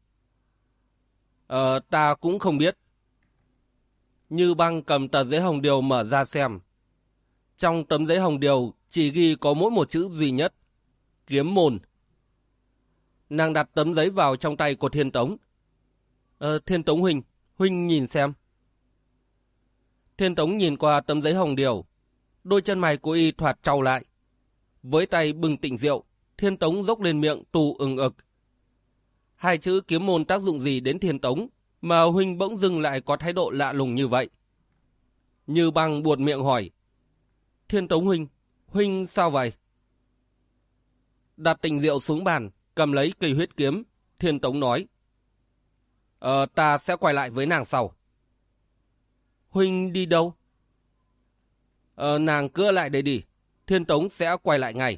[SPEAKER 1] Ta cũng không biết. Như Băng cầm tờ giấy hồng điều mở ra xem. Trong tấm giấy hồng điều chỉ ghi có mỗi một chữ duy nhất. Kiếm môn. Nàng đặt tấm giấy vào trong tay của Thiên Tống. Thiên Tống huynh, huynh nhìn xem. Thiên Tống nhìn qua tấm giấy hồng điều. Đôi chân mày của y thoạt trao lại. Với tay bừng tịnh rượu, Thiên Tống dốc lên miệng tù ừng ực. Hai chữ kiếm môn tác dụng gì đến Thiên Tống mà huynh bỗng dưng lại có thái độ lạ lùng như vậy? Như Băng buột miệng hỏi. Thiên Tống huynh, huynh sao vậy? Đặt tịnh rượu xuống bàn, cầm lấy cây huyết kiếm, Thiên Tống nói. Ta sẽ quay lại với nàng sau. Huynh đi đâu? Nàng cứ ở lại đây đi, Thiên Tống sẽ quay lại ngay.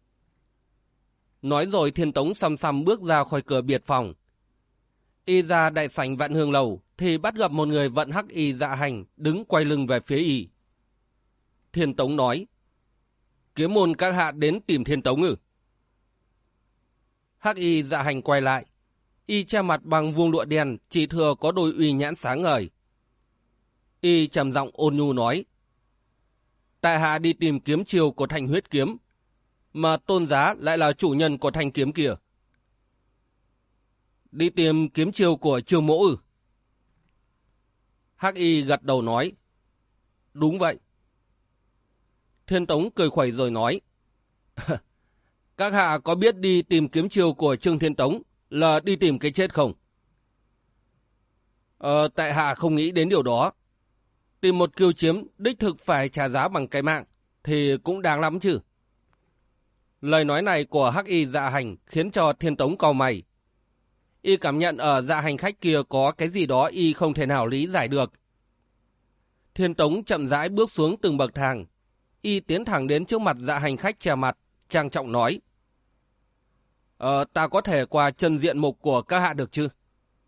[SPEAKER 1] Nói rồi Thiên Tống xăm xăm bước ra khỏi cửa biệt phòng. Y ra đại sảnh Vạn Hương Lầu thì bắt gặp một người vận hắc y dạ hành đứng quay lưng về phía y. Thiên Tống nói. Kiếm môn các hạ đến tìm Thiên Tống ư? Hắc y dạ hành quay lại. Y che mặt bằng vuông lụa đen, chỉ thừa có đôi uy nhãn sáng ngời. Y trầm giọng ôn nhu nói. Tại hạ đi tìm kiếm chiêu của thanh huyết kiếm, mà Tôn Giá lại là chủ nhân của thanh kiếm kia. Đi tìm kiếm chiêu của Trương Mỗ ư? Hắc y gật đầu nói. Đúng vậy. Thiên Tống cười khuẩy rồi nói. Các hạ có biết đi tìm kiếm chiêu của Trương Thiên Tống là đi tìm cái chết không? Tại hạ không nghĩ đến điều đó. Tìm một kiêu chiếm đích thực phải trả giá bằng cái mạng thì cũng đáng lắm chứ. Lời nói này của hắc y dạ hành khiến cho Thiên Tống cau mày. Y cảm nhận ở dạ hành khách kia có cái gì đó y không thể nào lý giải được. Thiên Tống chậm rãi bước xuống từng bậc thang. Y tiến thẳng đến trước mặt dạ hành khách che mặt, trang trọng nói. Ta có thể qua chân diện mục của các hạ được chứ?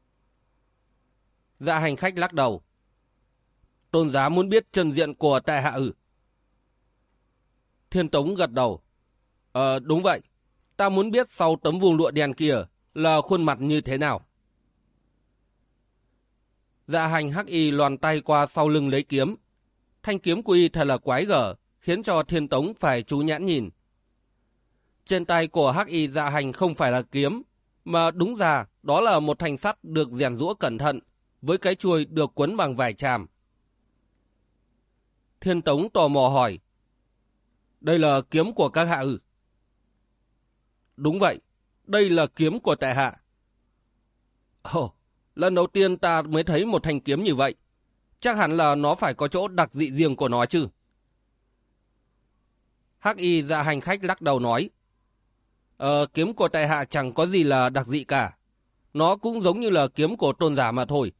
[SPEAKER 1] Dạ hành khách lắc đầu. Tôn Giá muốn biết chân diện của tại hạ ư? Thiên Tống gật đầu. Đúng vậy. Ta muốn biết sau tấm vuông lụa đen kia là khuôn mặt như thế nào. Dạ hành hắc y loàn tay qua sau lưng lấy kiếm. Thanh kiếm của y thật là quái gở, khiến cho Thiên Tống phải chú nhãn nhìn. Trên tay của hắc y dạ hành không phải là kiếm, mà đúng ra đó là một thanh sắt được rèn giũa cẩn thận, với cái chuôi được quấn bằng vải tràm. Thiên Tống tò mò hỏi. Đây là kiếm của các hạ ư? Đúng vậy, đây là kiếm của tại hạ. Lần đầu tiên ta mới thấy một thanh kiếm như vậy. Chắc hẳn là nó phải có chỗ đặc dị riêng của nó chứ. Hắc y dạ hành khách lắc đầu nói. Kiếm của tại hạ chẳng có gì là đặc dị cả. Nó cũng giống như là kiếm của Tôn giả mà thôi.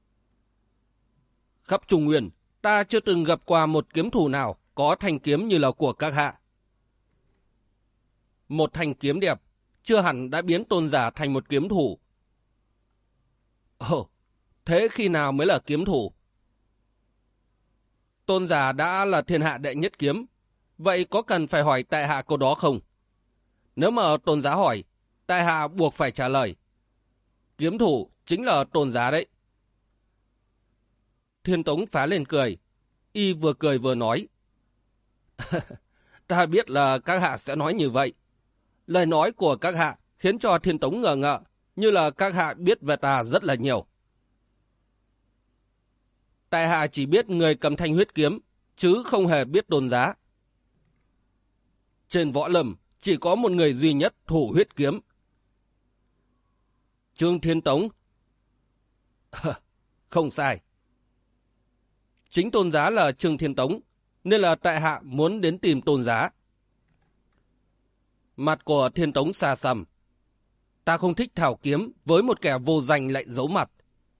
[SPEAKER 1] Khắp Trung Nguyên, ta chưa từng gặp qua một kiếm thủ nào có thanh kiếm như là của các hạ. Một thanh kiếm đẹp, chưa hẳn đã biến Tôn giả thành một kiếm thủ. Thế khi nào mới là kiếm thủ? Tôn giả đã là thiên hạ đệ nhất kiếm, vậy có cần phải hỏi tại hạ câu đó không? Nếu mà Tôn giá hỏi, tại hạ buộc phải trả lời. Kiếm thủ chính là Tôn giá đấy. Thiên Tống phá lên cười. Y vừa cười vừa nói. Ta biết là các hạ sẽ nói như vậy. Lời nói của các hạ khiến cho Thiên Tống ngờ ngợ, như là các hạ biết về ta rất là nhiều. Tại hạ chỉ biết người cầm thanh huyết kiếm, chứ không hề biết Tôn giá. Trên võ lâm chỉ có một người duy nhất thủ huyết kiếm. Trương Thiên Tống. Không sai. Chính tôn giá là Trương Thiên Tống, nên là tại hạ muốn đến tìm tôn giá. Mặt của Thiên Tống xa xăm. Ta không thích thảo kiếm với một kẻ vô danh lại giấu mặt.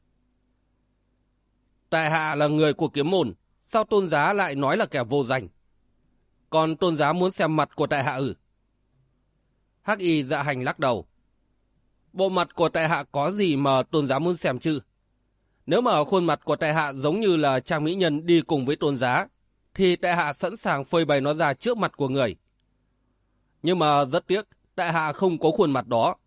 [SPEAKER 1] Tại hạ là người của kiếm môn, sao tôn giá lại nói là kẻ vô danh? Còn tôn giá muốn xem mặt của tại hạ ư? Hắc Y Dạ Hành lắc đầu. Bộ mặt của tại hạ có gì mà tôn giá muốn xem chứ? Nếu mà khuôn mặt của tại hạ giống như là trang mỹ nhân đi cùng với tôn giá, thì tại hạ sẵn sàng phơi bày nó ra trước mặt của người. Nhưng mà rất tiếc, tại hạ không có khuôn mặt đó.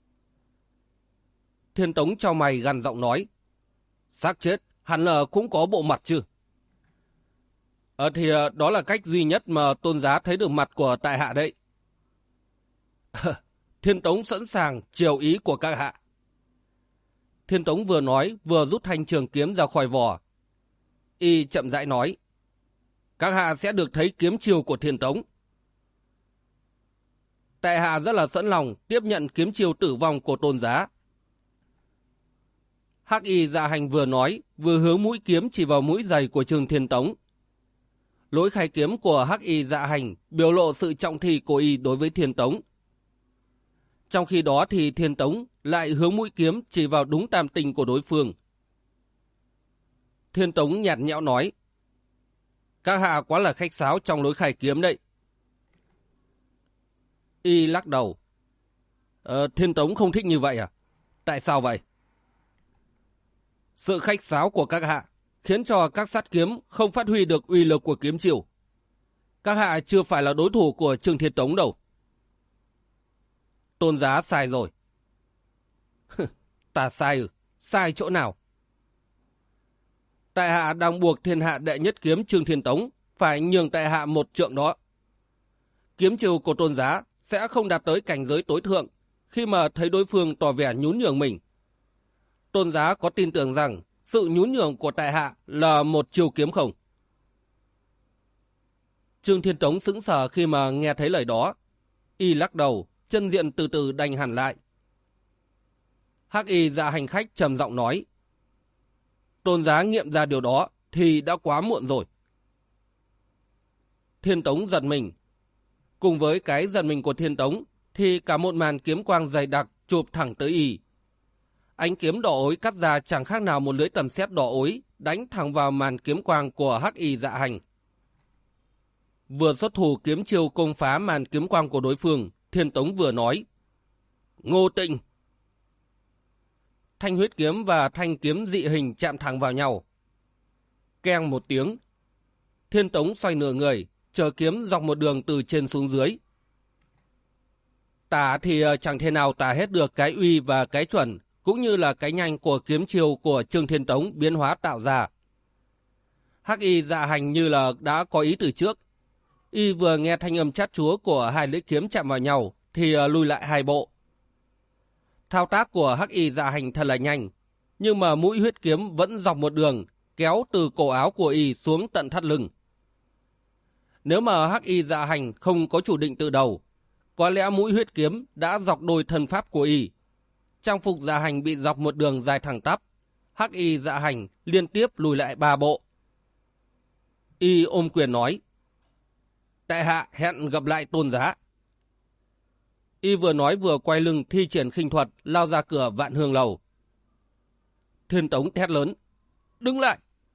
[SPEAKER 1] Thiên Tống chau mày gằn giọng nói. Xác chết, hẳn là cũng có bộ mặt chứ. Thì đó là cách duy nhất mà tôn giá thấy được mặt của tại hạ đấy. Thiên Tống sẵn sàng chiều ý của các hạ. Thiên Tống vừa nói vừa rút thanh trường kiếm ra khỏi vỏ. Y chậm rãi nói. Các hạ sẽ được thấy kiếm chiêu của Thiên Tống. Tại hạ rất là sẵn lòng tiếp nhận kiếm chiêu tử vong của tôn giá. Hắc Y Dạ Hành vừa nói vừa hướng mũi kiếm chỉ vào mũi giày của Trương Thiên Tống. Lối khai kiếm của Hắc Y Dạ Hành biểu lộ sự trọng thị của y đối với Thiên Tống. Trong khi đó thì Thiên Tống lại hướng mũi kiếm chỉ vào đúng tam tinh của đối phương. Thiên Tống nhạt nhẽo nói. Các hạ quá là khách sáo trong lối khai kiếm đấy. Y lắc đầu. Thiên Tống không thích như vậy à? Tại sao vậy? Sự khách sáo của các hạ khiến cho các sát kiếm không phát huy được uy lực của kiếm chiêu. Các hạ chưa phải là đối thủ của Trương Thiên Tống đâu. Tôn giá sai rồi. Ta sai ư? Sai chỗ nào? Tại hạ đang buộc thiên hạ đệ nhất kiếm Trương Thiên Tống phải nhường tại hạ một trượng đó. Kiếm chiêu của tôn giá sẽ không đạt tới cảnh giới tối thượng khi mà thấy đối phương tỏ vẻ nhún nhường mình. Tôn giá có tin tưởng rằng sự nhún nhường của tại hạ là một chiêu kiếm không? Trương Thiên Tống sững sờ khi mà nghe thấy lời đó. Y lắc đầu, chân diện từ từ đành hẳn lại. Hắc Y Dạ Hành khách trầm giọng nói. Tôn giá nghiệm ra điều đó thì đã quá muộn rồi. Thiên Tống giật mình. Cùng với cái giật mình của Thiên Tống thì cả một màn kiếm quang dày đặc chụp thẳng tới y. Ánh kiếm đỏ ối cắt ra chẳng khác nào một lưỡi tầm sét đỏ ối đánh thẳng vào màn kiếm quang của Hắc Y Dạ Hành. Vừa xuất thủ kiếm chiêu công phá màn kiếm quang của đối phương, Thiên Tống vừa nói. Ngô Tịnh! Thanh huyết kiếm và thanh kiếm dị hình chạm thẳng vào nhau. Keng một tiếng. Thiên Tống xoay nửa người, chờ kiếm dọc một đường từ trên xuống dưới. Tả thì chẳng thể nào tả hết được cái uy và cái chuẩn, cũng như là cái nhanh của kiếm chiêu của Trương Thiên Tống biến hóa tạo ra. Hắc Y Dạ Hành như là đã có ý từ trước. Y vừa nghe thanh âm chát chúa của hai lưỡi kiếm chạm vào nhau thì lùi lại hai bộ. Thao tác của Hắc Y Dạ Hành thật là nhanh, nhưng mà mũi huyết kiếm vẫn dọc một đường kéo từ cổ áo của y xuống tận thắt lưng. Nếu mà Hắc Y Dạ Hành không có chủ định từ đầu, có lẽ mũi huyết kiếm đã dọc đôi thân pháp của y. Trang phục Dạ Hành bị dọc một đường dài thẳng tắp. Hắc Y Dạ Hành liên tiếp lùi lại 3 bộ. Y ôm quyền nói. Tại hạ hẹn gặp lại tôn giá. Y vừa nói vừa quay lưng thi triển khinh thuật lao ra cửa Vạn Hương Lầu. Thiên Tống thét lớn. Đứng lại!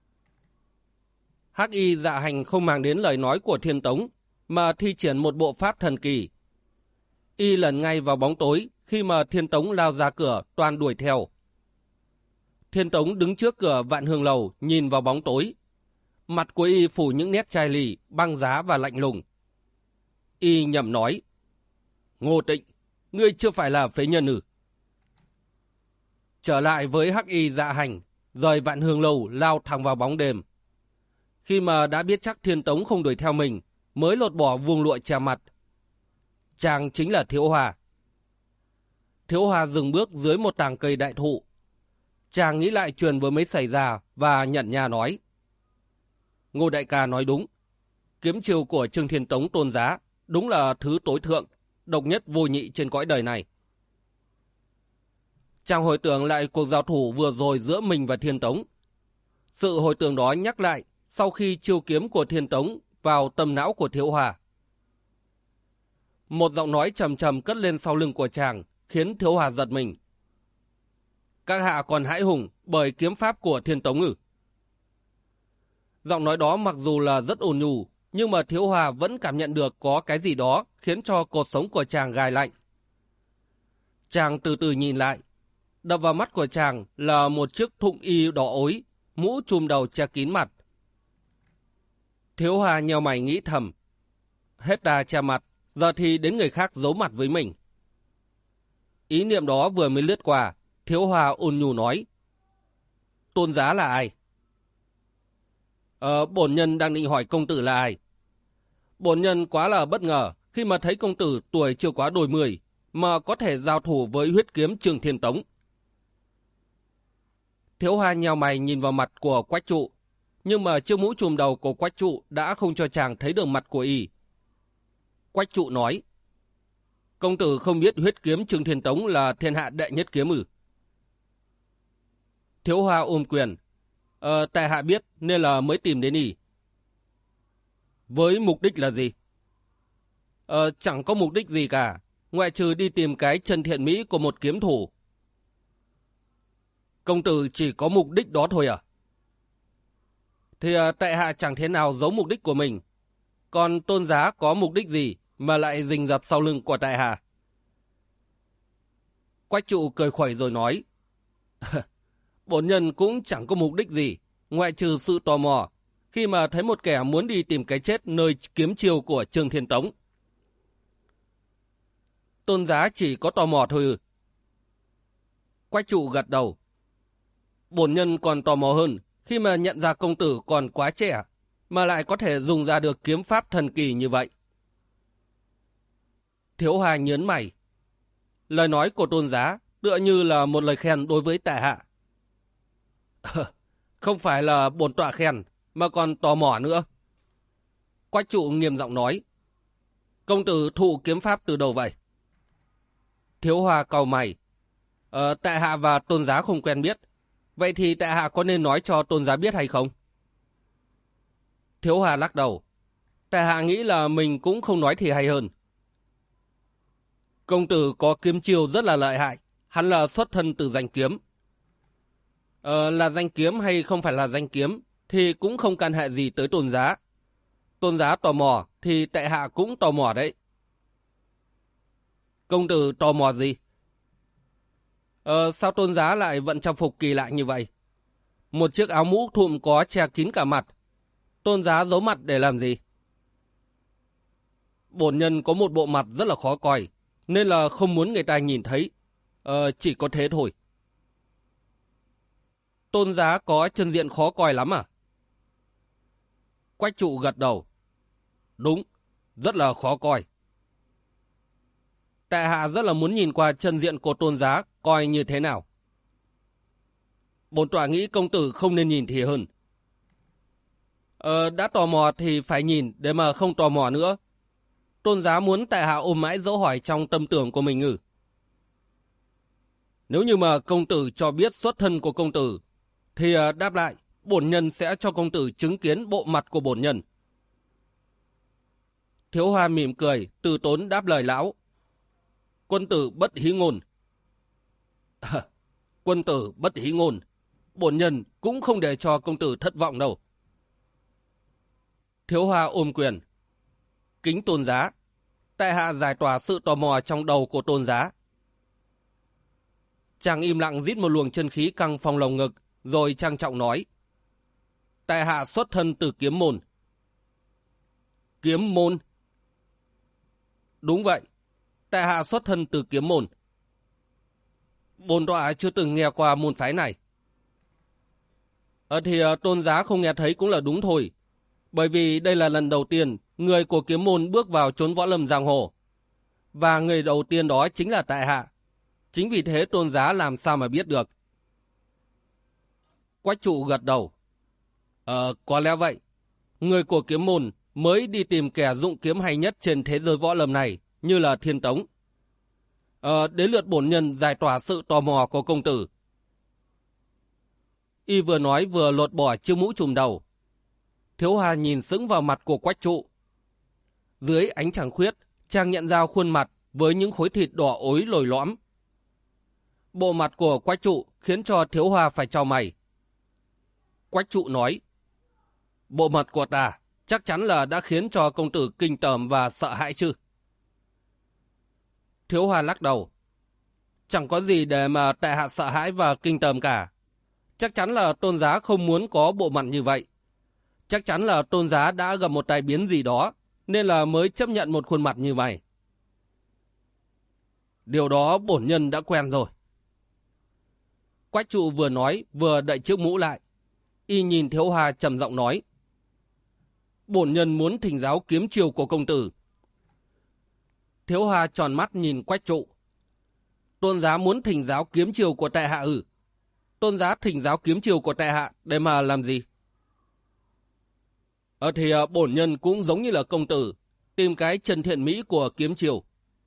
[SPEAKER 1] Hắc Y Dạ Hành không mang đến lời nói của Thiên Tống, mà thi triển một bộ pháp thần kỳ. Y lần ngay vào bóng tối khi mà Thiên Tống lao ra cửa toàn đuổi theo. Thiên Tống đứng trước cửa Vạn Hương Lầu nhìn vào bóng tối. Mặt của y phủ những nét chai lì, băng giá và lạnh lùng. Y nhầm nói. Ngô Tịnh, ngươi chưa phải là phế nhân ư? Trở lại với Hắc Y Dạ Hành, rời Vạn Hương Lầu lao thẳng vào bóng đêm. Khi mà đã biết chắc Thiên Tống không đuổi theo mình, mới lột bỏ vuông lụa che mặt. Chàng chính là Thiếu Hòa. Thiếu Hòa dừng bước dưới một tàng cây đại thụ. Chàng nghĩ lại chuyện vừa mới xảy ra và nhận nha nói. Ngô đại ca nói đúng. Kiếm chiêu của Trương Thiên Tống tôn giá đúng là thứ tối thượng, độc nhất vô nhị trên cõi đời này. Chàng hồi tưởng lại cuộc giao thủ vừa rồi giữa mình và Thiên Tống. Sự hồi tưởng đó nhắc lại sau khi chiêu kiếm của Thiên Tống vào tâm não của Thiếu Hòa. Một giọng nói trầm trầm cất lên sau lưng của chàng, khiến Thiếu Hòa giật mình. Các hạ còn hãi hùng bởi kiếm pháp của Thiên Tống ư? Giọng nói đó mặc dù là rất ôn nhu, nhưng mà Thiếu Hòa vẫn cảm nhận được có cái gì đó khiến cho cột sống của chàng gài lạnh. Chàng từ từ nhìn lại. Đập vào mắt của chàng là một chiếc thụng y đỏ ối, mũ trùm đầu che kín mặt. Thiếu Hòa nheo mày nghĩ thầm. Hết ta che mặt, giờ thì đến người khác giấu mặt với mình. Ý niệm đó vừa mới lướt qua, Thiếu Hòa ôn nhu nói. Tôn giá là ai? Bổn nhân đang định hỏi công tử là ai. Bổn nhân quá là bất ngờ khi mà thấy công tử tuổi chưa quá đôi mươi mà có thể giao thủ với huyết kiếm Trường Thiên Tống. Thiếu Hòa nheo mày nhìn vào mặt của Quách Trụ, nhưng mà chiếc mũ trùm đầu của Quách Trụ đã không cho chàng thấy được mặt của y. Quách Trụ nói. Công tử không biết huyết kiếm Trường Thiên Tống là thiên hạ đệ nhất kiếm ư? Thiếu Hòa ôm quyền. Tại hạ biết nên là mới tìm đến y. Với mục đích là gì? Chẳng có mục đích gì cả, ngoại trừ đi tìm cái chân thiện mỹ của một kiếm thủ. Công tử chỉ có mục đích đó thôi à? Thì tại hạ chẳng thế nào giấu mục đích của mình. Còn tôn giá có mục đích gì mà lại rình rập sau lưng của tại hạ? Quách Trụ cười khuẩy rồi nói. Bổn nhân cũng chẳng có mục đích gì, ngoại trừ sự tò mò, khi mà thấy một kẻ muốn đi tìm cái chết nơi kiếm chiêu của Trường Thiên Tống. Tôn giá chỉ có tò mò thôi ư? Quách Trụ gật đầu. Bổn nhân còn tò mò hơn khi mà nhận ra công tử còn quá trẻ, mà lại có thể dùng ra được kiếm pháp thần kỳ như vậy. Thiếu Hòa nhớn mày. Lời nói của tôn giá tựa như là một lời khen đối với tại hạ. Không phải là bổn tọa khen, mà còn tò mò nữa. Quách Trụ nghiêm giọng nói. Công tử thụ kiếm pháp từ đâu vậy? Thiếu Hòa cau mày. Tại hạ và tôn giá không quen biết. Vậy thì tại hạ có nên nói cho tôn giá biết hay không? Thiếu Hòa lắc đầu. Tại hạ nghĩ là mình cũng không nói thì hay hơn. Công tử có kiếm chiêu rất là lợi hại. Hắn là xuất thân từ danh kiếm. Là danh kiếm hay không phải là danh kiếm thì cũng không can hệ gì tới tôn giá. Tôn giá tò mò thì tại hạ cũng tò mò đấy. Công tử tò mò gì? Sao tôn giá lại vận trang phục kỳ lạ như vậy? Một chiếc áo mũ thụm có che kín cả mặt. Tôn giá giấu mặt để làm gì? Bổn nhân có một bộ mặt rất là khó coi, nên là không muốn người ta nhìn thấy. Chỉ có thế thôi. Tôn giá có chân diện khó coi lắm à? Quách Trụ gật đầu. Đúng, rất là khó coi. Tại hạ rất là muốn nhìn qua chân diện của tôn giá coi như thế nào. Bổn tọa nghĩ công tử không nên nhìn thì hơn. Đã tò mò thì phải nhìn để mà không tò mò nữa. Tôn giá muốn tại hạ ôm mãi dấu hỏi trong tâm tưởng của mình ư? Nếu như mà công tử cho biết xuất thân của công tử, thì đáp lại, bổn nhân sẽ cho công tử chứng kiến bộ mặt của bổn nhân. Thiếu Hoa mỉm cười, từ tốn đáp lời lão. Quân tử bất hí ngôn. Quân tử bất hí ngôn. Bổn nhân cũng không để cho công tử thất vọng đâu. Thiếu Hoa ôm quyền. Kính tôn giá. Tại hạ giải tỏa sự tò mò trong đầu của tôn giá. Chàng im lặng rít một luồng chân khí căng phòng lồng ngực, rồi trang trọng nói. Tại hạ xuất thân từ kiếm môn. Kiếm môn? Đúng vậy. Tại hạ xuất thân từ kiếm môn. Bổn tọa chưa từng nghe qua môn phái này. Thì tôn giá không nghe thấy cũng là đúng thôi. Bởi vì đây là lần đầu tiên người của kiếm môn bước vào chốn võ lâm giang hồ. Và người đầu tiên đó chính là tại hạ. Chính vì thế tôn giá làm sao mà biết được. Quách Trụ gật đầu. Có lẽ vậy. Người của kiếm môn mới đi tìm kẻ dụng kiếm hay nhất trên thế giới võ lâm này, như là Thiên Tống. Đến lượt bổn nhân giải tỏa sự tò mò của công tử. Y vừa nói vừa lột bỏ chiếc mũ trùm đầu. Thiếu Hà nhìn sững vào mặt của Quách Trụ. Dưới ánh trăng khuyết, chàng nhận ra khuôn mặt với những khối thịt đỏ ối lồi lõm. Bộ mặt của Quách Trụ khiến cho Thiếu Hà phải chau mày. Quách Trụ nói: bộ mặt của ta chắc chắn là đã khiến cho công tử kinh tởm và sợ hãi chứ? Thiếu Hà lắc đầu: chẳng có gì để mà tại hạ sợ hãi và kinh tởm cả. Chắc chắn là tôn giá không muốn có bộ mặt như vậy. Chắc chắn là tôn giá đã gặp một tai biến gì đó, nên là mới chấp nhận một khuôn mặt như vậy. Điều đó bổn nhân đã quen rồi. Quách Trụ vừa nói vừa đậy chiếc mũ lại. Y nhìn Thiếu Hà trầm giọng nói: bổn nhân muốn thỉnh giáo kiếm chiêu của công tử. Thiếu Hà tròn mắt nhìn Quách Trụ: tôn giá muốn thỉnh giáo kiếm chiêu của tại hạ ư? Tôn giá thỉnh giáo kiếm chiêu của tại hạ để mà làm gì? Thì bổn nhân cũng giống như là công tử, tìm cái chân thiện mỹ của kiếm chiêu.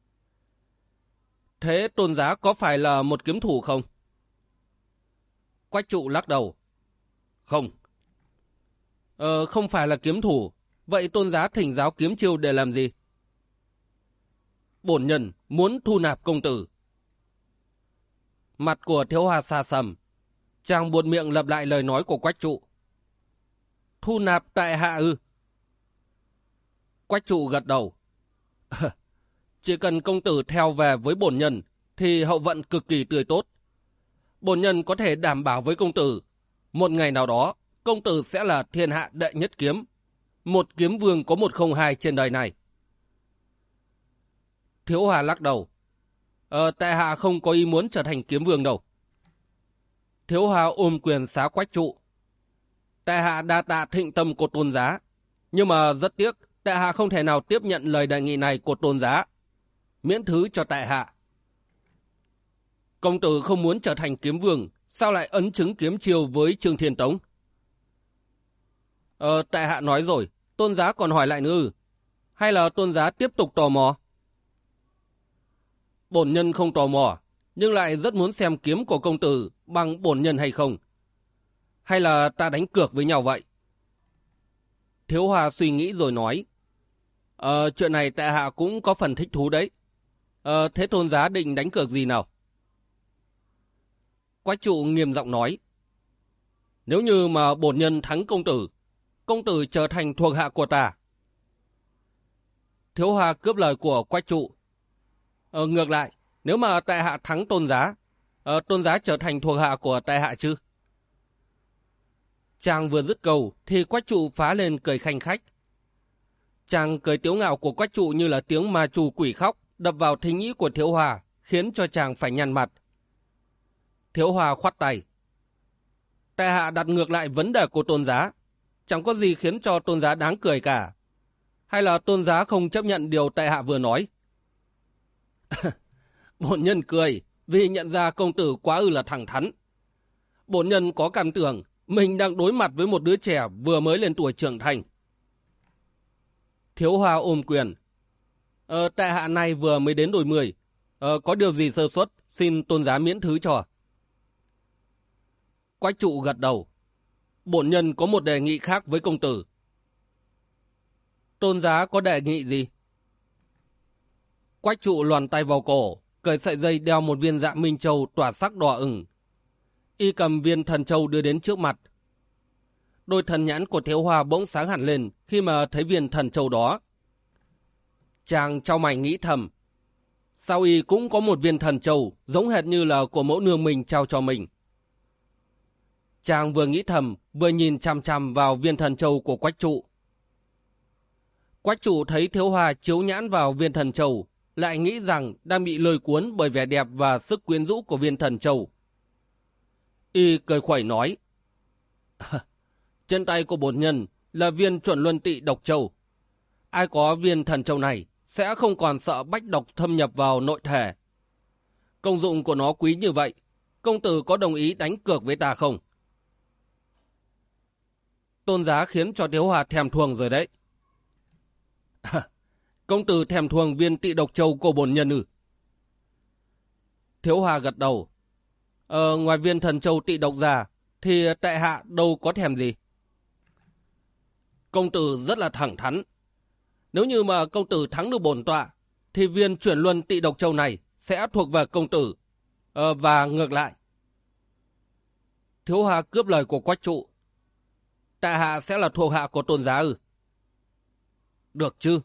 [SPEAKER 1] Thế tôn giá có phải là một kiếm thủ không? Quách Trụ lắc đầu: không. Không phải là kiếm thủ. Vậy tôn giá thỉnh giáo kiếm chiêu để làm gì? Bổn nhân muốn thu nạp công tử. Mặt của Thiếu Hà xa sầm. Chàng buột miệng lặp lại lời nói của Quách Trụ: thu nạp tại hạ ư? Quách Trụ gật đầu: chỉ cần công tử theo về với bổn nhân thì hậu vận cực kỳ tươi tốt. Bổn nhân có thể đảm bảo với công tử, một ngày nào đó công tử sẽ là thiên hạ đệ nhất kiếm, một kiếm vương có 102 trên đời này. Thiếu Hà lắc đầu: tại hạ không có ý muốn trở thành kiếm vương đâu. Thiếu Hà ôm quyền xá Quách Trụ: tại hạ đa tạ thịnh tâm của tôn giá, nhưng mà rất tiếc tại hạ không thể nào tiếp nhận lời đề nghị này của tôn giá. Miễn thứ cho tại hạ. Công tử không muốn trở thành kiếm vương, sao lại ấn chứng kiếm chiêu với Trương Thiên Tống? Tại hạ nói rồi, tôn giá còn hỏi lại nữa. Hay là tôn giá tiếp tục tò mò? Bổn nhân không tò mò, nhưng lại rất muốn xem kiếm của công tử bằng bổn nhân hay không. Hay là ta đánh cược với nhau vậy? Thiếu Hòa suy nghĩ rồi nói: chuyện này tại hạ cũng có phần thích thú đấy. Thế tôn giá định đánh cược gì nào? Quách Trụ nghiêm giọng nói: nếu như mà bổn nhân thắng công tử trở thành thuộc hạ của ta. Thiếu Hòa cướp lời của Quách Trụ: ngược lại, nếu mà tại hạ thắng tôn giá trở thành thuộc hạ của tại hạ chứ? Chàng vừa dứt câu thì Quách Trụ phá lên cười khanh khách. Chàng cười tiếu ngạo của Quách Trụ như là tiếng ma trù quỷ khóc đập vào thính nhĩ của Thiếu Hòa, khiến cho chàng phải nhăn mặt. Thiếu Hòa khoát tay: tại hạ đặt ngược lại vấn đề của tôn giá, chẳng có gì khiến cho tôn giá đáng cười cả. Hay là tôn giá không chấp nhận điều tại hạ vừa nói? Bổn nhân cười vì nhận ra công tử quá ư là thẳng thắn. Bổn nhân có cảm tưởng mình đang đối mặt với một đứa trẻ vừa mới lên tuổi trưởng thành. Thiếu Hòa ôm quyền: tại hạ này vừa mới đến đôi 10, có điều gì sơ suất xin tôn giá miễn thứ cho. Quách Trụ gật đầu: bổn nhân có một đề nghị khác với công tử. Tôn giá có đề nghị gì? Quách Trụ loàn tay vào cổ, cởi sợi dây đeo một viên dạ minh châu tỏa sắc đỏ ửng. Y cầm viên thần châu đưa đến trước mặt. Đôi thần nhãn của Thiếu Hòa bỗng sáng hẳn lên khi mà thấy viên thần châu đó. Chàng chau mày nghĩ thầm: sao y cũng có một viên thần châu giống hệt như là của mẫu nương mình trao cho mình? Chàng vừa nghĩ thầm vừa nhìn chằm chằm vào viên thần châu của Quách Trụ. Quách Trụ thấy Thiếu Hòa chiếu nhãn vào viên thần châu, lại nghĩ rằng đang bị lôi cuốn bởi vẻ đẹp và sức quyến rũ của viên thần châu. Y cười khuẩy nói: trên tay của bổn nhân là viên chuẩn luân tị độc châu. Ai có viên thần châu này sẽ không còn sợ bách độc thâm nhập vào nội thể. Công dụng của nó quý như vậy, công tử có đồng ý đánh cược với ta không? Tôn giá khiến cho Thiếu Hòa thèm thuồng rồi đấy. Công tử thèm thuồng viên tị độc châu của bổn nhân ư? Thiếu Hòa gật đầu. Ngoài viên thần châu Tị Độc ra, thì tại hạ đâu có thèm gì. Công tử rất là thẳng thắn. Nếu như mà công tử thắng được bổn tọa, thì viên chuyển luân Tị Độc Châu này sẽ thuộc về công tử. Và ngược lại. Thiếu Hòa cướp lời của Quách trụ. Tại hạ sẽ là thuộc hạ của Tôn giá ư? Được chứ?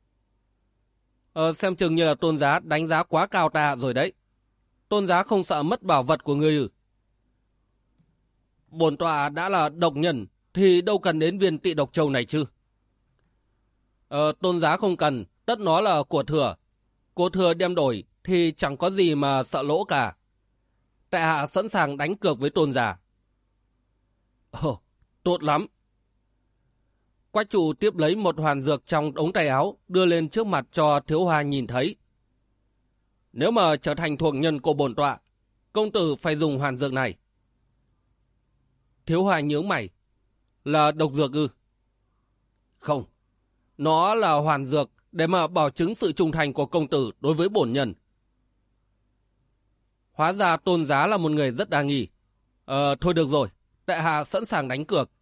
[SPEAKER 1] Xem chừng như là Tôn giá đánh giá quá cao tại hạ rồi đấy. Tôn giá không sợ mất bảo vật của ngươi ư? Bổn tọa đã là độc nhân thì đâu cần đến viên Tị Độc Châu này chứ? Tôn giá không cần, tất nó là của thừa. Của thừa đem đổi thì chẳng có gì mà sợ lỗ cả. Tại hạ sẵn sàng đánh cược với Tôn giá. Tốt lắm. Quách trụ tiếp lấy một hoàn dược trong ống tay áo, đưa lên trước mặt cho Thiếu Hòa nhìn thấy. Nếu mà trở thành thuộc nhân của bổn tọa, công tử phải dùng hoàn dược này. Thiếu Hòa nhướng mày. Là độc dược ư? Không. Nó là hoàn dược để mà bảo chứng sự trung thành của công tử đối với bổn nhân. Hóa ra Tôn giá là một người rất đa nghi. Thôi được rồi, tại hạ sẵn sàng đánh cược.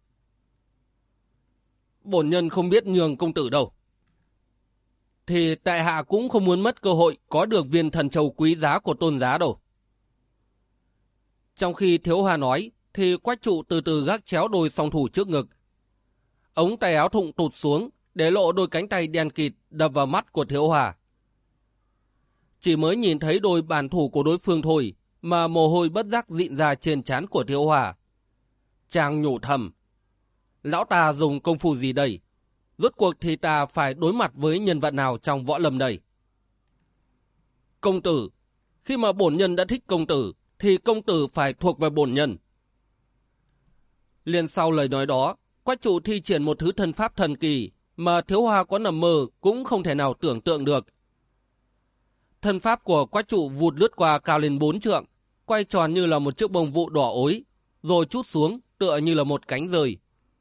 [SPEAKER 1] Bổn nhân không biết nhường công tử đâu. Thì tại hạ cũng không muốn mất cơ hội có được viên thần châu quý giá của Tôn giá đâu. Trong khi Thiếu Hòa nói, thì Quách trụ từ từ gác chéo đôi song thủ trước ngực. Ống tay áo thụng tụt xuống, để lộ đôi cánh tay đen kịt đập vào mắt của Thiếu Hòa. Chỉ mới nhìn thấy đôi bàn thủ của đối phương thôi, mà mồ hôi bất giác dịn ra trên trán của Thiếu Hòa. Chàng nhủ thầm. Lão ta dùng công phu gì đây? Rốt cuộc thì ta phải đối mặt với nhân vật nào trong võ lâm đây? Công tử, khi mà bổn nhân đã thích công tử, thì công tử phải thuộc về bổn nhân. Liền sau lời nói đó, Quách trụ thi triển một thứ thân pháp thần kỳ mà Thiếu Hòa có nằm mơ cũng không thể nào tưởng tượng được. Thân pháp của Quách trụ vụt lướt qua cao lên 4 trượng, quay tròn như là một chiếc bông vụ đỏ ối, rồi trút xuống tựa như là một cánh rơi.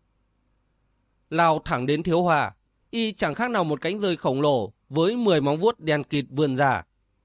[SPEAKER 1] Lao thẳng đến Thiếu Hòa, y chẳng khác nào một cánh rơi khổng lồ với 10 móng vuốt đen kịt vươn ra.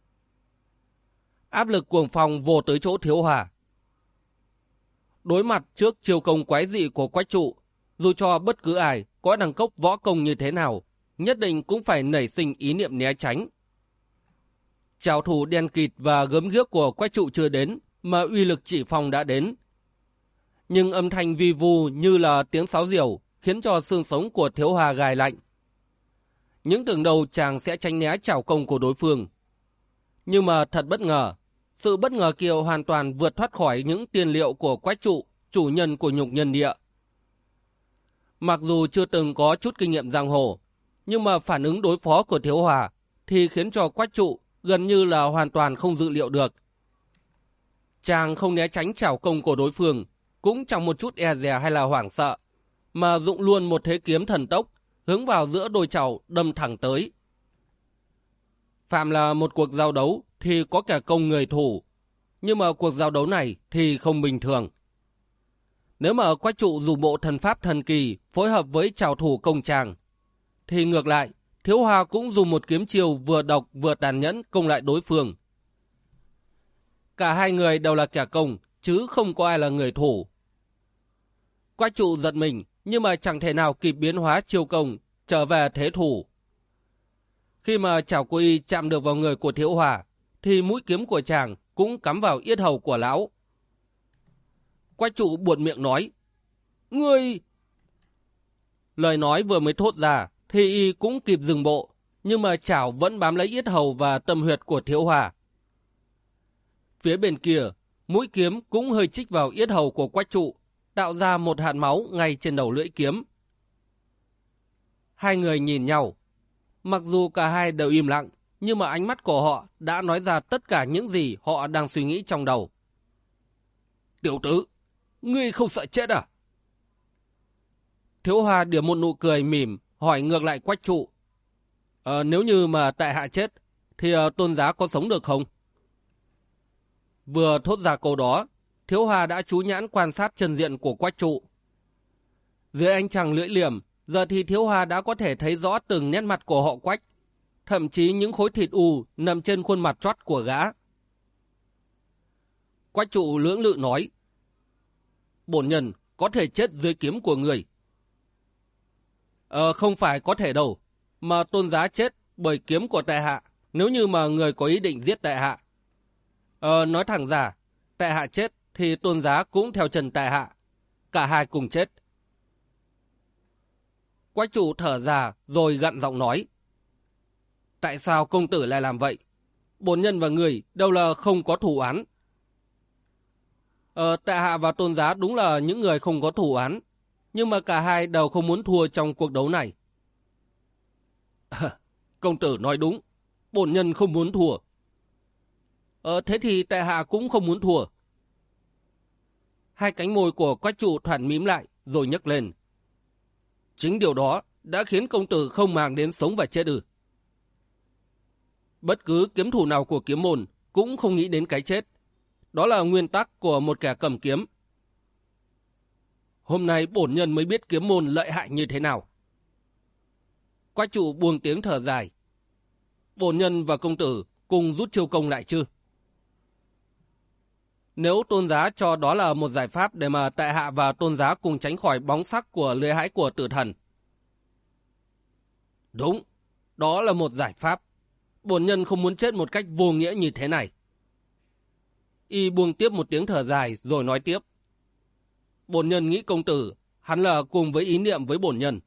[SPEAKER 1] Áp lực cuồng phong vồ tới chỗ Thiếu Hòa. Đối mặt trước chiêu công quái dị của Quách trụ, dù cho bất cứ ai có đẳng cấp võ công như thế nào, nhất định cũng phải nảy sinh ý niệm né tránh. Trảo thủ đen kịt và gớm ghiếc của Quách trụ chưa đến, mà uy lực chỉ phong đã đến. Nhưng âm thanh vi vu như là tiếng sáo diều, khiến cho xương sống của Thiếu Hòa gài lạnh. Những tưởng đầu chàng sẽ tránh né trảo công của đối phương. Nhưng mà thật bất ngờ, sự bất ngờ kia hoàn toàn vượt thoát khỏi những tiền liệu của Quách trụ, chủ nhân của Nhục Nhân Địa. Mặc dù chưa từng có chút kinh nghiệm giang hồ, nhưng mà phản ứng đối phó của Thiếu Hòa thì khiến cho Quách trụ gần như là hoàn toàn không dự liệu được. Chàng không né tránh trảo công của đối phương, cũng chẳng một chút e dè hay là hoảng sợ, mà dụng luôn một thế kiếm thần tốc, hướng vào giữa đôi trảo đâm thẳng tới. Phạm là một cuộc giao đấu thì có kẻ công người thủ, nhưng mà cuộc giao đấu này thì không bình thường. Nếu mà Quách trụ dùng bộ thần pháp thần kỳ phối hợp với trảo thủ công chàng, thì ngược lại, Thiếu Hòa cũng dùng một kiếm chiêu vừa độc vừa tàn nhẫn công lại đối phương. Cả hai người đều là kẻ công, chứ không có ai là người thủ. Quách trụ giật mình, nhưng mà chẳng thể nào kịp biến hóa chiêu công, trở về thế thủ. Khi mà chảo của y chạm được vào người của Thiếu Hòa, thì mũi kiếm của chàng cũng cắm vào yết hầu của lão. Quách trụ buột miệng nói, ngươi... Lời nói vừa mới thốt ra, thì y cũng kịp dừng bộ, nhưng mà chảo vẫn bám lấy yết hầu và tâm huyệt của Thiếu Hòa. Phía bên kia, mũi kiếm cũng hơi chích vào yết hầu của Quách trụ, tạo ra một hạt máu ngay trên đầu lưỡi kiếm. Hai người nhìn nhau. Mặc dù cả hai đều im lặng, nhưng mà ánh mắt của họ đã nói ra tất cả những gì họ đang suy nghĩ trong đầu. Tiểu tử, ngươi không sợ chết à? Thiếu Hòa điểm một nụ cười mỉm, hỏi ngược lại Quách trụ. Nếu như mà tại hạ chết, thì Tôn giá có sống được không? Vừa thốt ra câu đó, Thiếu Hòa đã chú nhãn quan sát chân diện của Quách trụ. Dưới ánh trăng lưỡi liềm, giờ thì Thiếu Hòa đã có thể thấy rõ từng nét mặt của họ Quách, thậm chí những khối thịt u nằm trên khuôn mặt trót của gã. Quách trụ lưỡng lự nói: Bổn nhân có thể chết dưới kiếm của người. Không phải có thể đâu, mà tôn giá chết bởi kiếm của tại hạ, nếu như mà người có ý định giết tại hạ. Nói thẳng ra, tại hạ chết thì tôn giá cũng theo chân tại hạ, cả hai cùng chết. Quách trụ thở ra rồi gằn giọng nói: Tại sao công tử lại làm vậy? Bổn nhân và người đều là không có thù oán. Tại hạ và tôn giá đúng là những người không có thù oán, nhưng mà cả hai đều không muốn thua trong cuộc đấu này. Công tử nói đúng, bổn nhân không muốn thua. Thế thì tại hạ cũng không muốn thua. Hai cánh môi của Quách trụ thoảng mím lại rồi nhấc lên. Chính điều đó đã khiến công tử không màng đến sống và chết ư? Bất cứ kiếm thủ nào của kiếm môn cũng không nghĩ đến cái chết. Đó là nguyên tắc của một kẻ cầm kiếm. Hôm nay bổn nhân mới biết kiếm môn lợi hại như thế nào. Quách trụ buông tiếng thở dài. Bổn nhân và công tử cùng rút chiêu công lại chứ? Nếu tôn giá cho đó là một giải pháp để mà tại hạ và tôn giá cùng tránh khỏi bóng sắc của lưỡi hái của tử thần. Đúng, đó là một giải pháp. Bổn nhân không muốn chết một cách vô nghĩa như thế này. Y buông tiếp một tiếng thở dài rồi nói tiếp. Bổn nhân nghĩ công tử hắn là cùng với ý niệm với bổn nhân.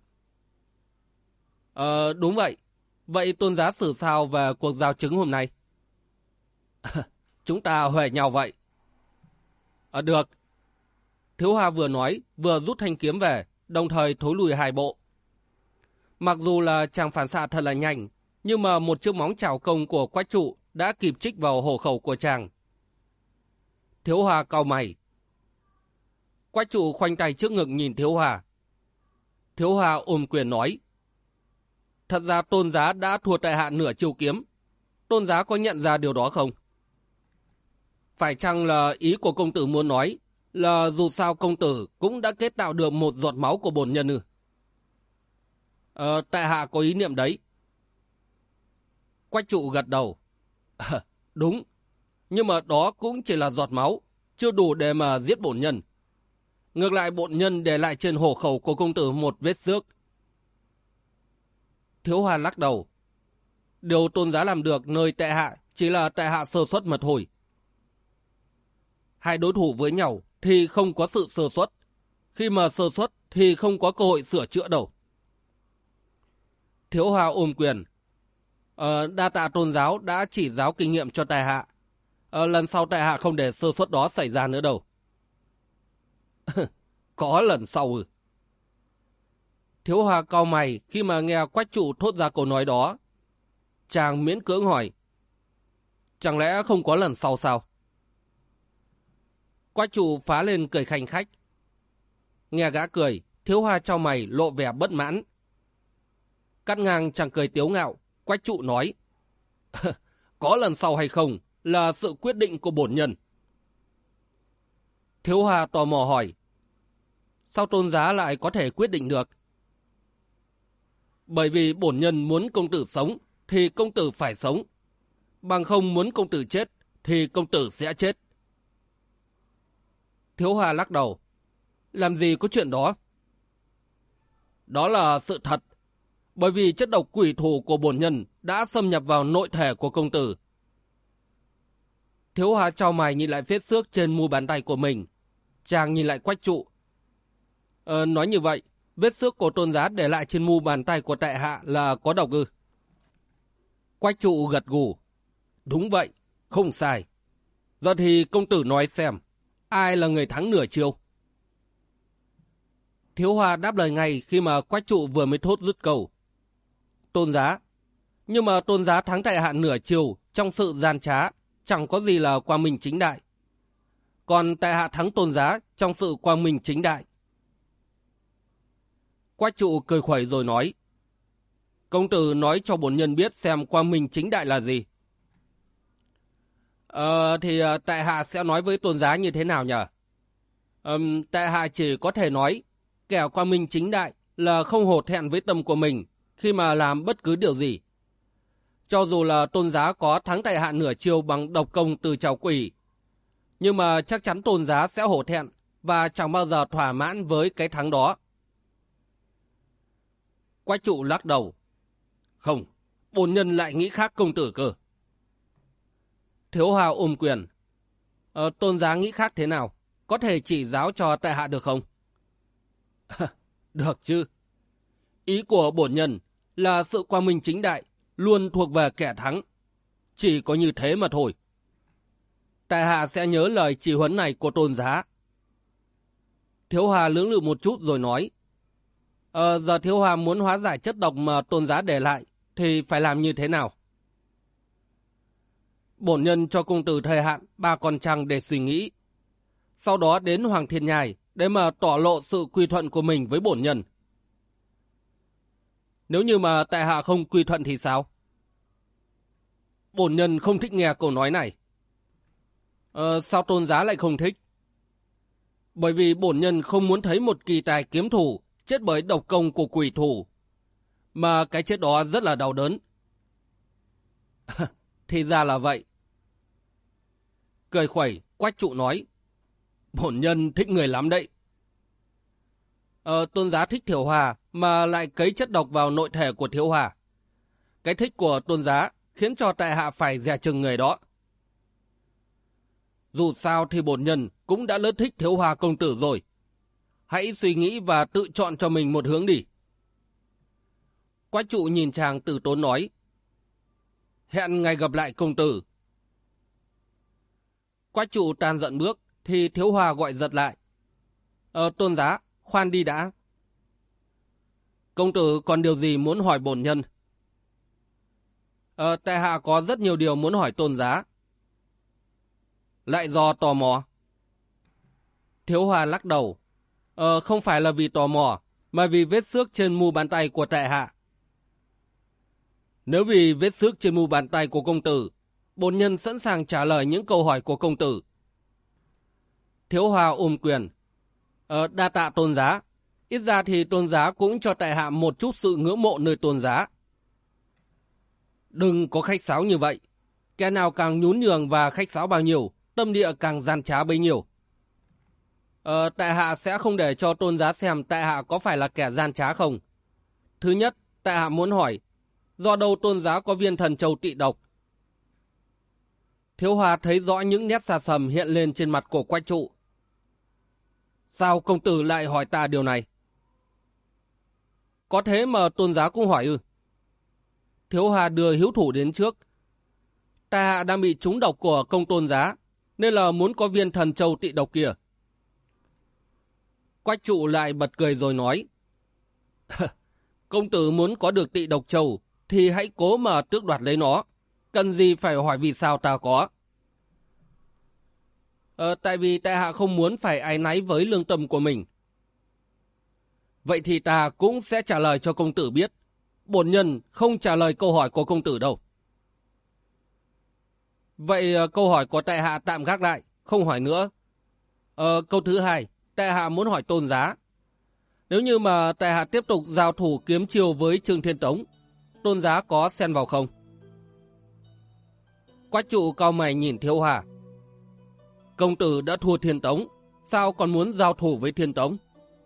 [SPEAKER 1] Đúng vậy. Vậy tôn giá xử sao về cuộc giao chứng hôm nay? Chúng ta huề nhau vậy. Được. Thiếu Hoa vừa nói vừa rút thanh kiếm về, đồng thời thối lùi hai bộ. Mặc dù là chàng phản xạ thật là nhanh, nhưng mà một chiếc móng chảo công của Quách trụ đã kịp trích vào hổ khẩu của chàng. Thiếu Hoa cau mày. Quách trụ khoanh tay trước ngực nhìn Thiếu Hoa. Thiếu Hoa ôm quyền nói: Thật ra tôn giá đã thua tại hạ nửa chiêu kiếm. Tôn giá có nhận ra điều đó không? Phải chăng là ý của công tử muốn nói là dù sao công tử cũng đã kết tạo được một giọt máu của bổn nhân ư? Tại hạ có ý niệm đấy. Quách trụ gật đầu. Đúng, nhưng mà đó cũng chỉ là giọt máu, chưa đủ để mà giết bổn nhân. Ngược lại bổn nhân để lại trên hổ khẩu của công tử một vết xước. Thiếu Hoa lắc đầu. Điều tôn giá làm được nơi tại hạ chỉ là tại hạ sơ suất mà thôi. Hai đối thủ với nhau thì không có sự sơ suất. Khi mà sơ suất thì không có cơ hội sửa chữa đâu. Thiếu Hoa ôm quyền. Đa tạ tôn giáo đã chỉ giáo kinh nghiệm cho tại hạ. Lần sau tại hạ không để sơ suất đó xảy ra nữa đâu. Có lần sau ư? Thiếu Hoa cau mày khi mà nghe Quách trụ thốt ra câu nói đó. Chàng miễn cưỡng hỏi: Chẳng lẽ không có lần sau sao? Quách trụ phá lên cười khanh khách. Nghe gã cười, Thiếu Hoa chau mày lộ vẻ bất mãn. Cắt ngang chàng cười tiếu ngạo, Quách trụ nói: Có lần sau hay không là sự quyết định của bổn nhân. Thiếu Hoa tò mò hỏi: Sao tôn giá lại có thể quyết định được? Bởi vì bổn nhân muốn công tử sống thì công tử phải sống. Bằng không muốn công tử chết thì công tử sẽ chết. Thiếu Hoa lắc đầu. Làm gì có chuyện đó? Đó là sự thật. Bởi vì chất độc quỷ thù của bổn nhân đã xâm nhập vào nội thể của công tử. Thiếu Hoa chau mày nhìn lại vết xước trên mu bàn tay của mình. Chàng nhìn lại Quách trụ. Nói như vậy, vết xước của tôn giá để lại trên mu bàn tay của tại hạ là có độc ư? Quách trụ gật gù. Đúng vậy, không sai. Giờ thì công tử nói xem, ai là người thắng nửa chiêu? Thiếu Hoa đáp lời ngay khi mà Quách trụ vừa mới thốt dứt câu. Tôn giá. Nhưng mà tôn giá thắng tại hạ nửa chiêu trong sự gian trá, chẳng có gì là quang minh chính đại. Còn tại hạ thắng tôn giá trong sự quang minh chính đại. Quách trụ cười khuẩy rồi nói: Công tử nói cho bổn nhân biết xem quang minh chính đại là gì. Thì tại hạ sẽ nói với tôn giá như thế nào nhỉ? Tại hạ chỉ có thể nói kẻ quang minh chính đại là không hổ thẹn với tâm của mình khi mà làm bất cứ điều gì. Cho dù là tôn giá có thắng tại hạ nửa chiêu bằng độc công từ trảo quỷ, Nhưng mà chắc chắn Tôn giá sẽ hổ thẹn và chẳng bao giờ thỏa mãn với cái thắng đó. Quách trụ lắc đầu. Không, bổn nhân lại nghĩ khác công tử cơ. Thiếu Hòa ôm quyền. Tôn giá nghĩ khác thế nào? Có thể chỉ giáo cho tại hạ được không? Được chứ. Ý của bổn nhân là sự quang minh chính đại luôn thuộc về kẻ thắng. Chỉ có như thế mà thôi. Tại hạ sẽ nhớ lời chỉ huấn này của tôn giá. Thiếu Hòa lưỡng lự một chút rồi nói. Giờ Thiếu Hòa muốn hóa giải chất độc mà tôn giá để lại thì phải làm như thế nào? Bổn nhân cho công tử thời hạn 3 con trăng để suy nghĩ. Sau đó đến Hoàng Thiên Nhai để mà tỏ lộ sự quy thuận của mình với bổn nhân. Nếu như mà tại hạ không quy thuận thì sao? Bổn nhân không thích nghe câu nói này. Sao tôn giá lại không thích? Bởi vì bổn nhân không muốn thấy một kỳ tài kiếm thủ chết bởi độc công của quỷ thủ. Mà cái chết đó rất là đau đớn. Thì ra là vậy. Cười khuẩy, Quách trụ nói. Bổn nhân thích người lắm đấy. Tôn giá thích Thiếu Hòa mà lại cấy chất độc vào nội thể của Thiếu Hòa. Cái thích của tôn giá khiến cho tại hạ phải dè chừng người đó. Dù sao thì bổn nhân cũng đã lớn thích Thiếu Hòa công tử rồi. Hãy suy nghĩ và tự chọn cho mình một hướng đi. Quách trụ nhìn chàng từ tốn nói. Hẹn ngày gặp lại công tử. Quách trụ tan giận bước thì Thiếu Hòa gọi giật lại. Tôn giá, khoan đi đã. Công tử còn điều gì muốn hỏi bổn nhân? Tại hạ có rất nhiều điều muốn hỏi tôn giá. Lại do tò mò. Thiếu Hòa lắc đầu. Không phải là vì tò mò, mà vì vết xước trên mu bàn tay của tại hạ. Nếu vì vết xước trên mu bàn tay của công tử, bổn nhân sẵn sàng trả lời những câu hỏi của công tử. Thiếu Hòa ôm quyền. Đa tạ tôn giá. Ít ra thì tôn giá cũng cho tại hạ một chút sự ngưỡng mộ nơi tôn giá. Đừng có khách sáo như vậy. Kẻ nào càng nhún nhường và khách sáo bao nhiêu, tâm địa càng gian trá bấy nhiêu. Tại hạ sẽ không để cho tôn giá xem tại hạ có phải là kẻ gian trá không. Thứ nhất, tại hạ muốn hỏi, do đâu tôn giá có viên thần châu tị độc? Thiếu Hòa thấy rõ những nét xa sầm hiện lên trên mặt của Quách trụ. Sao công tử lại hỏi ta điều này? Có thế mà tôn giá cũng hỏi ư? Thiếu Hòa đưa hiếu thủ đến trước. Tại hạ đang bị trúng độc của công tôn giá, nên là muốn có viên thần châu tị độc kia. Quách trụ lại bật cười rồi nói. Công tử muốn có được tị độc châu thì hãy cố mà tước đoạt lấy nó. Cần gì phải hỏi vì sao ta có? Tại vì tại hạ không muốn phải áy náy với lương tâm của mình. Vậy thì ta cũng sẽ trả lời cho công tử biết. Bổn nhân không trả lời câu hỏi của công tử đâu. Vậy câu hỏi của tại hạ tạm gác lại, không hỏi nữa. Câu thứ hai, tại hạ muốn hỏi tôn giá. Nếu như mà tại hạ tiếp tục giao thủ kiếm chiêu với Trương Thiên Tống, tôn giá có xen vào không? Quách trụ cau mày nhìn Thiếu Hòa. Công tử đã thua Thiên Tống, sao còn muốn giao thủ với Thiên Tống?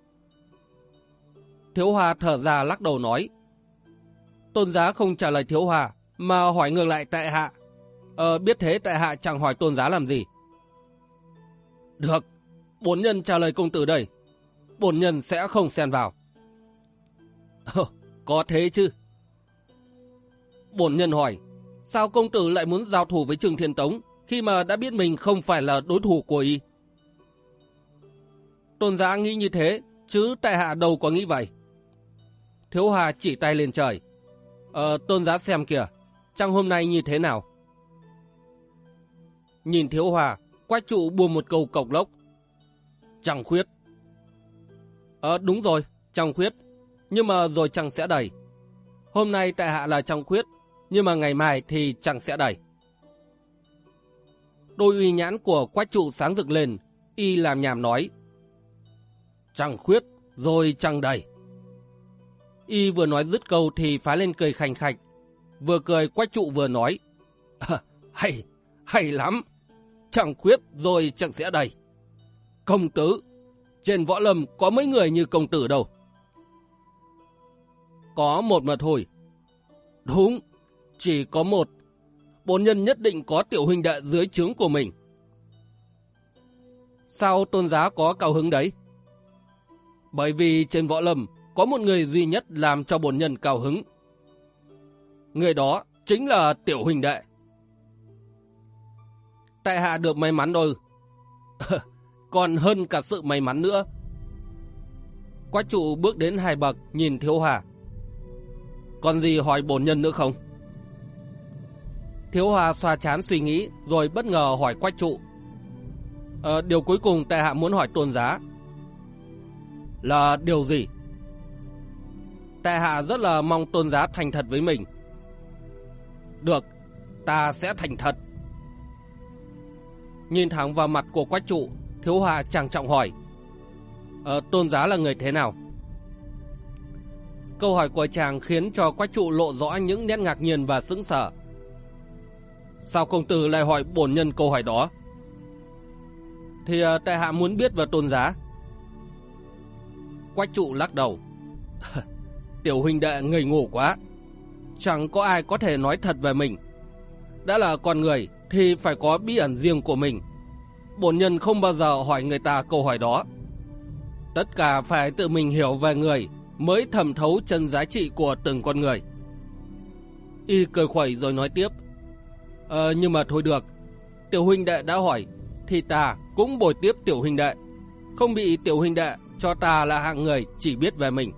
[SPEAKER 1] Thiếu Hòa thở ra lắc đầu nói. Tôn giá không trả lời Thiếu Hòa, mà hỏi ngược lại tại hạ. Biết thế tại hạ chẳng hỏi tôn giá làm gì. Được, bổn nhân trả lời công tử đây. Bổn nhân sẽ không xen vào. Có thế chứ. Bổn nhân hỏi, sao công tử lại muốn giao thủ với Trương Thiên Tống khi mà đã biết mình không phải là đối thủ của y? Tôn giá nghĩ như thế, chứ tại hạ đâu có nghĩ vậy. Thiếu Hòa chỉ tay lên trời. Tôn giá xem kìa, trăng hôm nay như thế nào? Nhìn Thiếu Hòa, Quách trụ buông một câu cộc lốc. Trăng khuyết. Đúng rồi, trăng khuyết. Nhưng mà rồi trăng sẽ đầy. Hôm nay tại hạ là trăng khuyết, nhưng mà ngày mai thì trăng sẽ đầy. Đôi uy nhãn của Quách trụ sáng rực lên, y làm nhảm nói. Trăng khuyết, rồi trăng đầy. Y vừa nói dứt câu thì phá lên cười khành khạch. Vừa cười Quách trụ vừa nói. Hay lắm. chẳng khuyết rồi chẳng sẽ đầy. Công tử, trên võ lâm có mấy người như công tử đâu. Có một mà thôi. Đúng, chỉ có một. Bổn nhân nhất định có tiểu huynh đệ dưới trướng của mình. Sao tôn giá có cao hứng đấy? Bởi vì trên võ lâm có một người duy nhất làm cho bổn nhân cao hứng. Người đó chính là tiểu huynh đệ. Tại hạ được may mắn rồi. Còn hơn cả sự may mắn nữa. Quách trụ bước đến 2 bậc nhìn Thiếu Hòa. Còn gì hỏi bổn nhân nữa không? Thiếu Hòa xoa trán suy nghĩ rồi bất ngờ hỏi Quách trụ. Điều cuối cùng tại hạ muốn hỏi tôn giá. Là điều gì? Tại hạ rất là mong tôn giá thành thật với mình. Được, ta sẽ thành thật. Nhìn thẳng vào mặt của Quách trụ, Thiếu Hòa trang trọng hỏi. Tôn giá là người thế nào? Câu hỏi của chàng khiến cho Quách trụ lộ rõ những nét ngạc nhiên và sững sờ. Sao công tử lại hỏi bổn nhân câu hỏi đó? Thì tại hạ muốn biết về tôn giá. Quách trụ lắc đầu. Tiểu huynh đệ ngây ngô quá. Chẳng có ai có thể nói thật về mình. Đã là con người thì phải có bí ẩn riêng của mình. Bổn nhân không bao giờ hỏi người ta câu hỏi đó. Tất cả phải tự mình hiểu về người mới thẩm thấu chân giá trị của từng con người. Y cười khuẩy rồi nói tiếp. Nhưng mà thôi được. Tiểu huynh đệ đã hỏi thì ta cũng bồi tiếp tiểu huynh đệ. Không bị tiểu huynh đệ cho ta là hạng người chỉ biết về mình.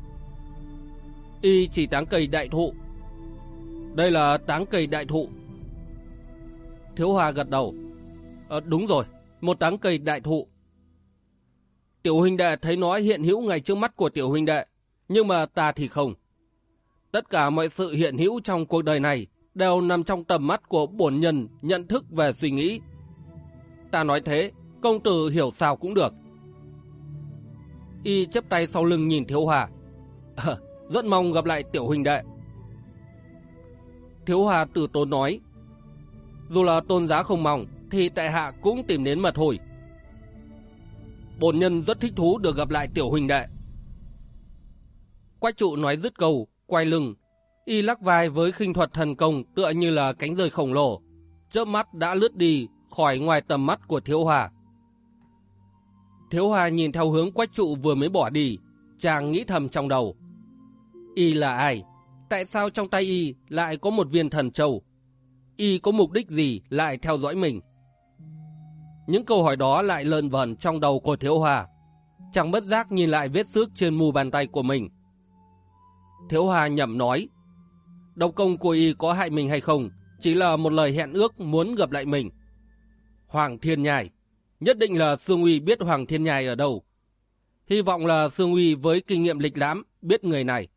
[SPEAKER 1] Y chỉ tán cây đại thụ. Đây là tán cây đại thụ. Thiếu Hòa gật đầu. Đúng rồi, một tán cây đại thụ. Tiểu huynh đệ thấy nó hiện hữu ngay trước mắt của tiểu huynh đệ, nhưng mà ta thì không. Tất cả mọi sự hiện hữu trong cuộc đời này đều nằm trong tầm mắt của bổn nhân nhận thức về suy nghĩ. Ta nói thế, công tử hiểu sao cũng được. Y chắp tay sau lưng nhìn Thiếu Hòa. Rất mong gặp lại tiểu huynh đệ. Thiếu Hòa từ tốn nói. Dù là tôn giá không mong thì tại hạ cũng tìm đến mà thôi. Bổn nhân rất thích thú được gặp lại tiểu huynh đệ. Quách trụ nói dứt câu, quay lưng. Y lắc vai với khinh thuật thần công tựa như là cánh rơi khổng lồ. Chớp mắt đã lướt đi khỏi ngoài tầm mắt của Thiếu Hòa. Thiếu Hòa nhìn theo hướng Quách trụ vừa mới bỏ đi. Chàng nghĩ thầm trong đầu. Y là ai? Tại sao trong tay Y lại có một viên thần châu? Y có mục đích gì lại theo dõi mình? Những câu hỏi đó lại lợn vởn trong đầu của Thiếu Hòa. Chàng bất giác nhìn lại vết xước trên mu bàn tay của mình. Thiếu Hòa nhẩm nói. Độc công của Y có hại mình hay không chỉ là một lời hẹn ước muốn gặp lại mình. Hoàng Thiên Nhai. Nhất định là Sương Uy biết Hoàng Thiên Nhai ở đâu. Hy vọng là Sương Uy với kinh nghiệm lịch lãm biết người này.